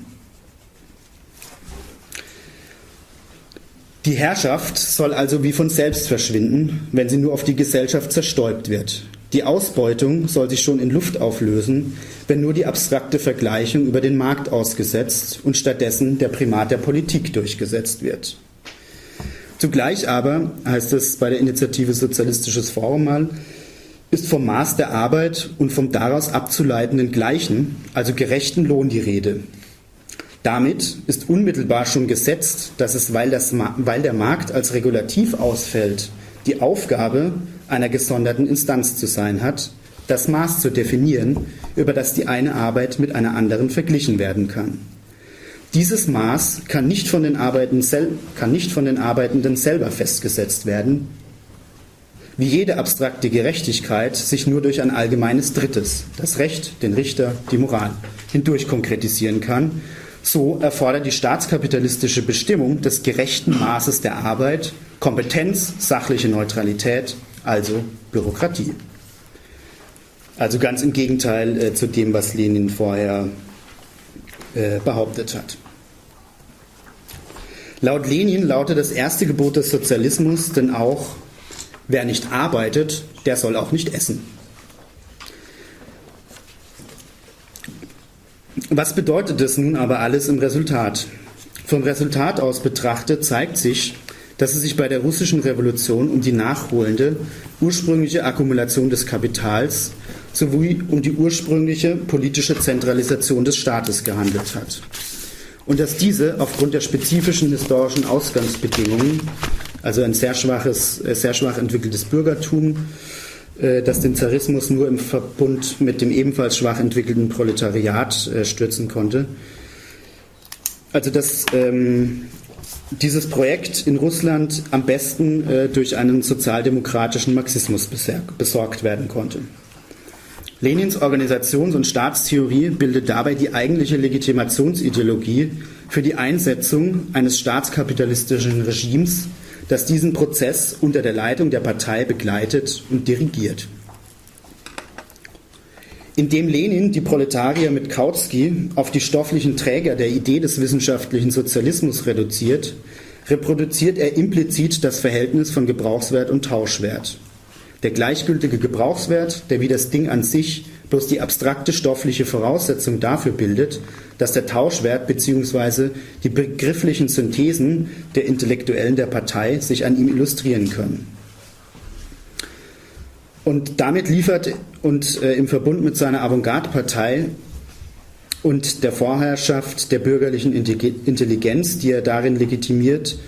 Die Herrschaft soll also wie von selbst verschwinden, wenn sie nur auf die Gesellschaft zerstäubt wird. Die Ausbeutung soll sich schon in Luft auflösen, wenn nur die abstrakte Vergleichung über den Markt ausgesetzt und stattdessen der Primat der Politik durchgesetzt wird. Zugleich aber, heißt es bei der Initiative Sozialistisches Forum mal, ist vom Maß der Arbeit und vom daraus abzuleitenden gleichen, also gerechten Lohn die Rede. Damit ist unmittelbar schon gesetzt, dass es, weil, das, weil der Markt als Regulativ ausfällt, die Aufgabe einer gesonderten Instanz zu sein hat, das Maß zu definieren, über das die eine Arbeit mit einer anderen verglichen werden kann. Dieses Maß kann nicht von den Arbeitenden, sel- kann nicht von den Arbeitenden selber festgesetzt werden, wie jede abstrakte Gerechtigkeit sich nur durch ein allgemeines Drittes, das Recht, den Richter, die Moral, hindurch konkretisieren kann. So erfordert die staatskapitalistische Bestimmung des gerechten Maßes der Arbeit Kompetenz, sachliche Neutralität, also Bürokratie. Also ganz im Gegenteil äh, zu dem, was Lenin vorher äh, behauptet hat. Laut Lenin lautet das erste Gebot des Sozialismus denn auch: Wer nicht arbeitet, der soll auch nicht essen. Was bedeutet das nun aber alles im Resultat? Vom Resultat aus betrachtet zeigt sich, dass es sich bei der russischen Revolution um die nachholende, ursprüngliche Akkumulation des Kapitals sowie um die ursprüngliche politische Zentralisation des Staates gehandelt hat. Und dass diese aufgrund der spezifischen historischen Ausgangsbedingungen, also ein sehr schwaches, sehr schwach entwickeltes Bürgertum, das den Zarismus nur im Verbund mit dem ebenfalls schwach entwickelten Proletariat stürzen konnte. Also dass ähm, dieses Projekt in Russland am besten äh, durch einen sozialdemokratischen Marxismus besorgt werden konnte. Lenins Organisations- und Staatstheorie bildet dabei die eigentliche Legitimationsideologie für die Einsetzung eines staatskapitalistischen Regimes, das diesen Prozess unter der Leitung der Partei begleitet und dirigiert. Indem Lenin die Proletarier mit Kautsky auf die stofflichen Träger der Idee des wissenschaftlichen Sozialismus reduziert, reproduziert er implizit das Verhältnis von Gebrauchswert und Tauschwert. Der gleichgültige Gebrauchswert, der wie das Ding an sich bloß die abstrakte stoffliche Voraussetzung dafür bildet, dass der Tauschwert bzw. die begrifflichen Synthesen der Intellektuellen der Partei sich an ihm illustrieren können. Und damit liefert und äh, im Verbund mit seiner Avantgarde-Partei und der Vorherrschaft der bürgerlichen Intelligenz, die er darin legitimiert,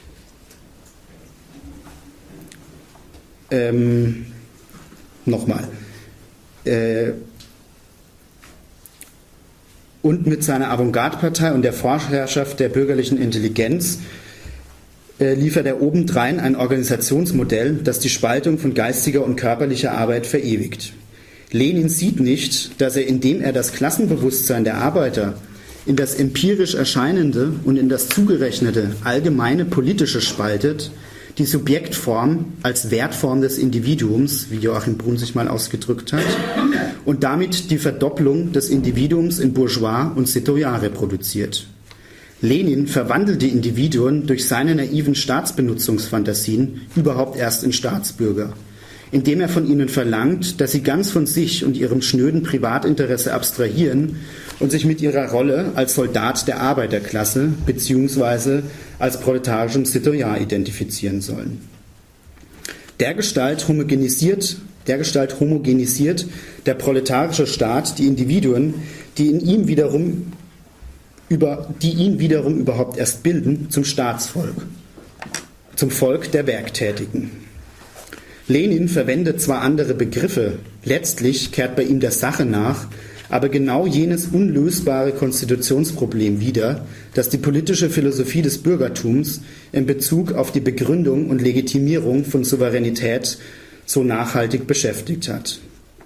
ähm, nochmal, äh, Und mit seiner Avantgarde-Partei und der Vorherrschaft der bürgerlichen Intelligenz äh, liefert er obendrein ein Organisationsmodell, das die Spaltung von geistiger und körperlicher Arbeit verewigt. Lenin sieht nicht, dass er, indem er das Klassenbewusstsein der Arbeiter in das empirisch Erscheinende und in das zugerechnete allgemeine Politische spaltet, die Subjektform als Wertform des Individuums, wie Joachim Brun sich mal ausgedrückt hat, und damit die Verdopplung des Individuums in Bourgeois und Citoyen reproduziert. Lenin verwandelt die Individuen durch seine naiven Staatsbenutzungsfantasien überhaupt erst in Staatsbürger, indem er von ihnen verlangt, dass sie ganz von sich und ihrem schnöden Privatinteresse abstrahieren und sich mit ihrer Rolle als Soldat der Arbeiterklasse bzw. als proletarischem Citoyen identifizieren sollen. Dergestalt homogenisiert, dergestalt homogenisiert der proletarische Staat die Individuen, die in ihm wiederum über, die ihn wiederum überhaupt erst bilden, zum Staatsvolk, zum Volk der Werktätigen. Lenin verwendet zwar andere Begriffe, letztlich kehrt bei ihm der Sache nach, aber genau jenes unlösbare Konstitutionsproblem wider, das die politische Philosophie des Bürgertums in Bezug auf die Begründung und Legitimierung von Souveränität so nachhaltig beschäftigt hat.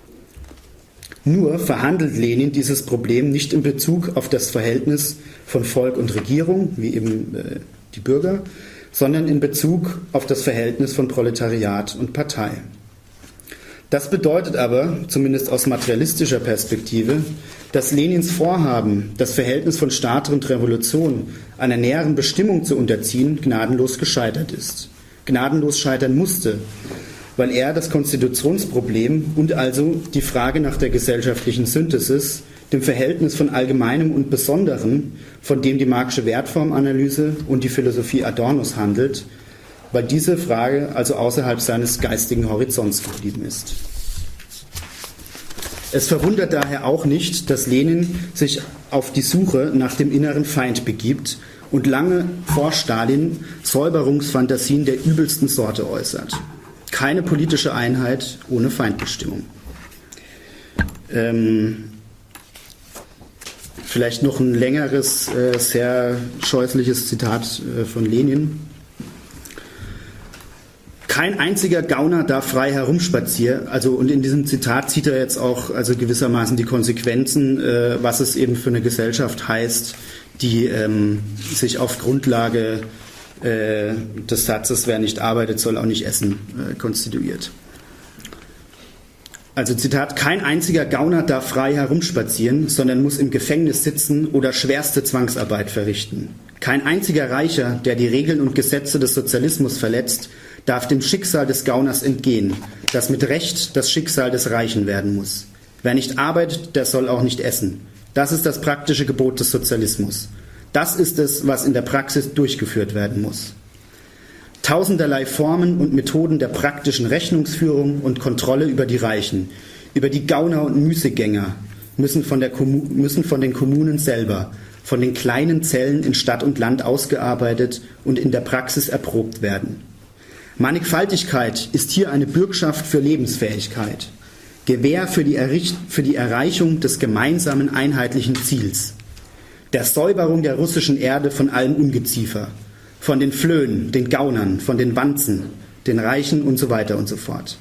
Nur verhandelt Lenin dieses Problem nicht in Bezug auf das Verhältnis von Volk und Regierung, wie eben äh, die Bürger, sondern in Bezug auf das Verhältnis von Proletariat und Partei. Das bedeutet aber, zumindest aus materialistischer Perspektive, dass Lenins Vorhaben, das Verhältnis von Staat und Revolution einer näheren Bestimmung zu unterziehen, gnadenlos gescheitert ist. Gnadenlos scheitern musste, weil er das Konstitutionsproblem und also die Frage nach der gesellschaftlichen Synthesis, dem Verhältnis von Allgemeinem und Besonderem, von dem die Marxische Wertformanalyse und die Philosophie Adornos handelt, weil diese Frage also außerhalb seines geistigen Horizonts geblieben ist. Es verwundert daher auch nicht, dass Lenin sich auf die Suche nach dem inneren Feind begibt und lange vor Stalin Säuberungsfantasien der übelsten Sorte äußert. Keine politische Einheit ohne Feindbestimmung. Ähm, vielleicht noch ein längeres, äh, sehr scheußliches Zitat äh, von Lenin. Kein einziger Gauner darf frei herumspazieren. Also, und in diesem Zitat zieht er jetzt auch also gewissermaßen die Konsequenzen, äh, was es eben für eine Gesellschaft heißt, die ähm, sich auf Grundlage äh, des Satzes, wer nicht arbeitet, soll auch nicht essen, äh, konstituiert. Also Zitat, kein einziger Gauner darf frei herumspazieren, sondern muss im Gefängnis sitzen oder schwerste Zwangsarbeit verrichten. Kein einziger Reicher, der die Regeln und Gesetze des Sozialismus verletzt, darf dem Schicksal des Gauners entgehen, das mit Recht das Schicksal des Reichen werden muss. Wer nicht arbeitet, der soll auch nicht essen. Das ist das praktische Gebot des Sozialismus. Das ist es, was in der Praxis durchgeführt werden muss. Tausenderlei Formen und Methoden der praktischen Rechnungsführung und Kontrolle über die Reichen, über die Gauner und Müßiggänger müssen von, der Kommu- müssen von den Kommunen selber, von den kleinen Zellen in Stadt und Land ausgearbeitet und in der Praxis erprobt werden. Mannigfaltigkeit ist hier eine Bürgschaft für Lebensfähigkeit, Gewähr für die, Erricht- für die Erreichung des gemeinsamen einheitlichen Ziels, der Säuberung der russischen Erde von allem Ungeziefer, von den Flöhen, den Gaunern, von den Wanzen, den Reichen und so weiter und so fort.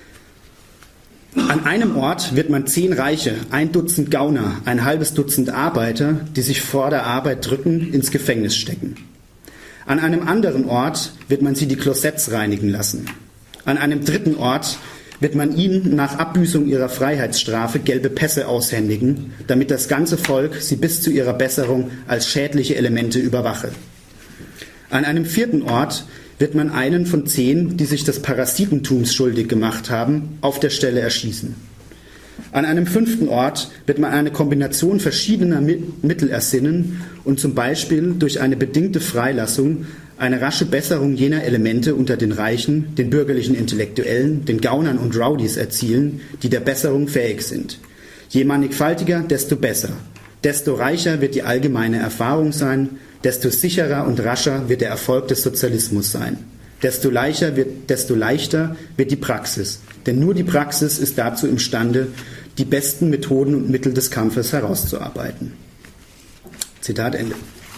An einem Ort wird man zehn Reiche, ein Dutzend Gauner, ein halbes Dutzend Arbeiter, die sich vor der Arbeit drücken, ins Gefängnis stecken. An einem anderen Ort wird man sie die Klosetts reinigen lassen. An einem dritten Ort wird man ihnen nach Abbüßung ihrer Freiheitsstrafe gelbe Pässe aushändigen, damit das ganze Volk sie bis zu ihrer Besserung als schädliche Elemente überwache. An einem vierten Ort wird man einen von zehn, die sich des Parasitentums schuldig gemacht haben, auf der Stelle erschießen. An einem fünften Ort wird man eine Kombination verschiedener Mittel ersinnen und zum Beispiel durch eine bedingte Freilassung eine rasche Besserung jener Elemente unter den Reichen, den bürgerlichen Intellektuellen, den Gaunern und Rowdies erzielen, die der Besserung fähig sind. Je mannigfaltiger, desto besser. Desto reicher wird die allgemeine Erfahrung sein, desto sicherer und rascher wird der Erfolg des Sozialismus sein. Desto leichter wird, desto leichter wird die Praxis. Denn nur die Praxis ist dazu imstande, die besten Methoden und Mittel des Kampfes herauszuarbeiten. Zitat Ende.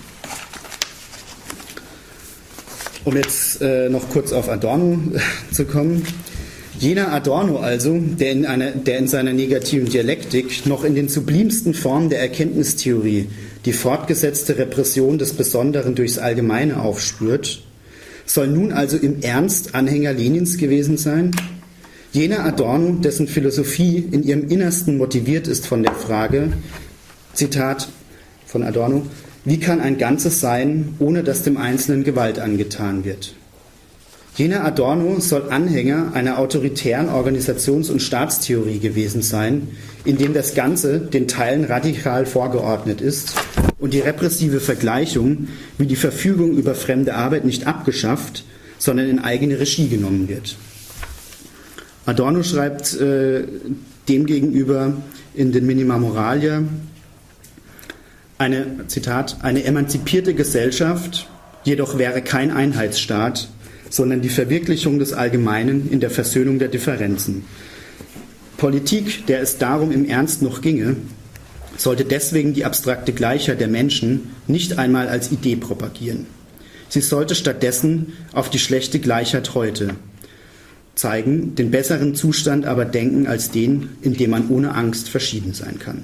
Um jetzt äh, noch kurz auf Adorno zu kommen. Jener Adorno also, der in, einer, der in seiner negativen Dialektik noch in den sublimsten Formen der Erkenntnistheorie die fortgesetzte Repression des Besonderen durchs Allgemeine aufspürt, soll nun also im Ernst Anhänger Lenins gewesen sein? Jener Adorno, dessen Philosophie in ihrem Innersten motiviert ist von der Frage, Zitat von Adorno, wie kann ein Ganzes sein, ohne dass dem Einzelnen Gewalt angetan wird? Jener Adorno soll Anhänger einer autoritären Organisations- und Staatstheorie gewesen sein, in dem das Ganze den Teilen radikal vorgeordnet ist und die repressive Vergleichung wie die Verfügung über fremde Arbeit nicht abgeschafft, sondern in eigene Regie genommen wird. Adorno schreibt äh, demgegenüber in den Minima Moralia, eine, Zitat, eine emanzipierte Gesellschaft jedoch wäre kein Einheitsstaat, sondern die Verwirklichung des Allgemeinen in der Versöhnung der Differenzen. Politik, der es darum im Ernst noch ginge, sollte deswegen die abstrakte Gleichheit der Menschen nicht einmal als Idee propagieren. Sie sollte stattdessen auf die schlechte Gleichheit heute zeigen, den besseren Zustand aber denken als den, in dem man ohne Angst verschieden sein kann.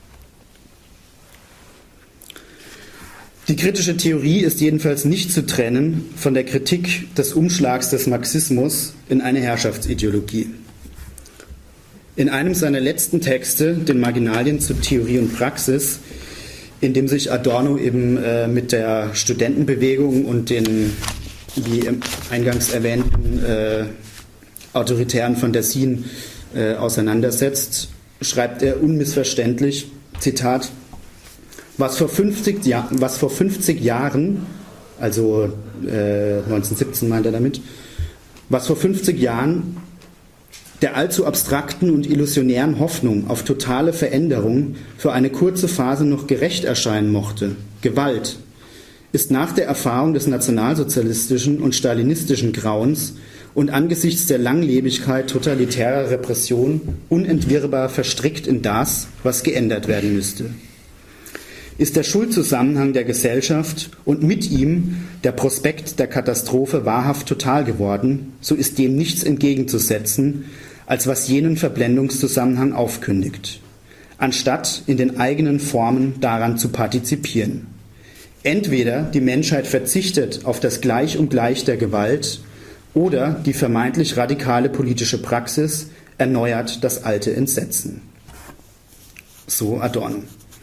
Die kritische Theorie ist jedenfalls nicht zu trennen von der Kritik des Umschlags des Marxismus in eine Herrschaftsideologie. In einem seiner letzten Texte, den Marginalien zu Theorie und Praxis, in dem sich Adorno eben äh, mit der Studentenbewegung und den, wie eingangs erwähnten, äh, autoritären Fantasien äh, auseinandersetzt, schreibt er unmissverständlich, Zitat, Was vor fünfzig, ja, was vor fünfzig Jahren, also äh, neunzehnhundertsiebzehn meint er damit, was vor fünfzig Jahren der allzu abstrakten und illusionären Hoffnung auf totale Veränderung für eine kurze Phase noch gerecht erscheinen mochte, Gewalt, ist nach der Erfahrung des nationalsozialistischen und stalinistischen Grauens und angesichts der Langlebigkeit totalitärer Repression unentwirrbar verstrickt in das, was geändert werden müsste. Ist der Schuldzusammenhang der Gesellschaft und mit ihm der Prospekt der Katastrophe wahrhaft total geworden, so ist dem nichts entgegenzusetzen, als was jenen Verblendungszusammenhang aufkündigt, anstatt in den eigenen Formen daran zu partizipieren. Entweder die Menschheit verzichtet auf das Gleich und Gleich der Gewalt oder die vermeintlich radikale politische Praxis erneuert das alte Entsetzen. So Adorno.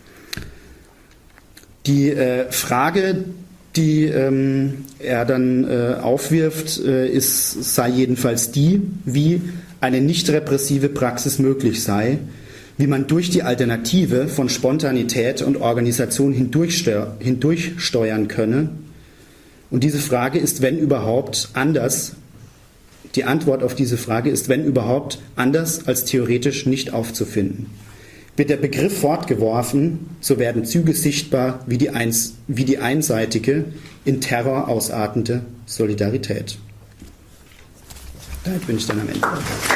Die äh, Frage, die ähm, er dann äh, aufwirft, äh, ist, sei jedenfalls die, wie eine nicht repressive Praxis möglich sei, wie man durch die Alternative von Spontanität und Organisation hindurchsteu- hindurchsteuern könne. Und diese Frage ist, wenn überhaupt, anders. Die Antwort auf diese Frage ist, wenn überhaupt, anders als theoretisch nicht aufzufinden. Wird der Begriff fortgeworfen, so werden Züge sichtbar wie die, eins, wie die einseitige, in Terror ausartende Solidarität. Damit bin ich dann am Ende.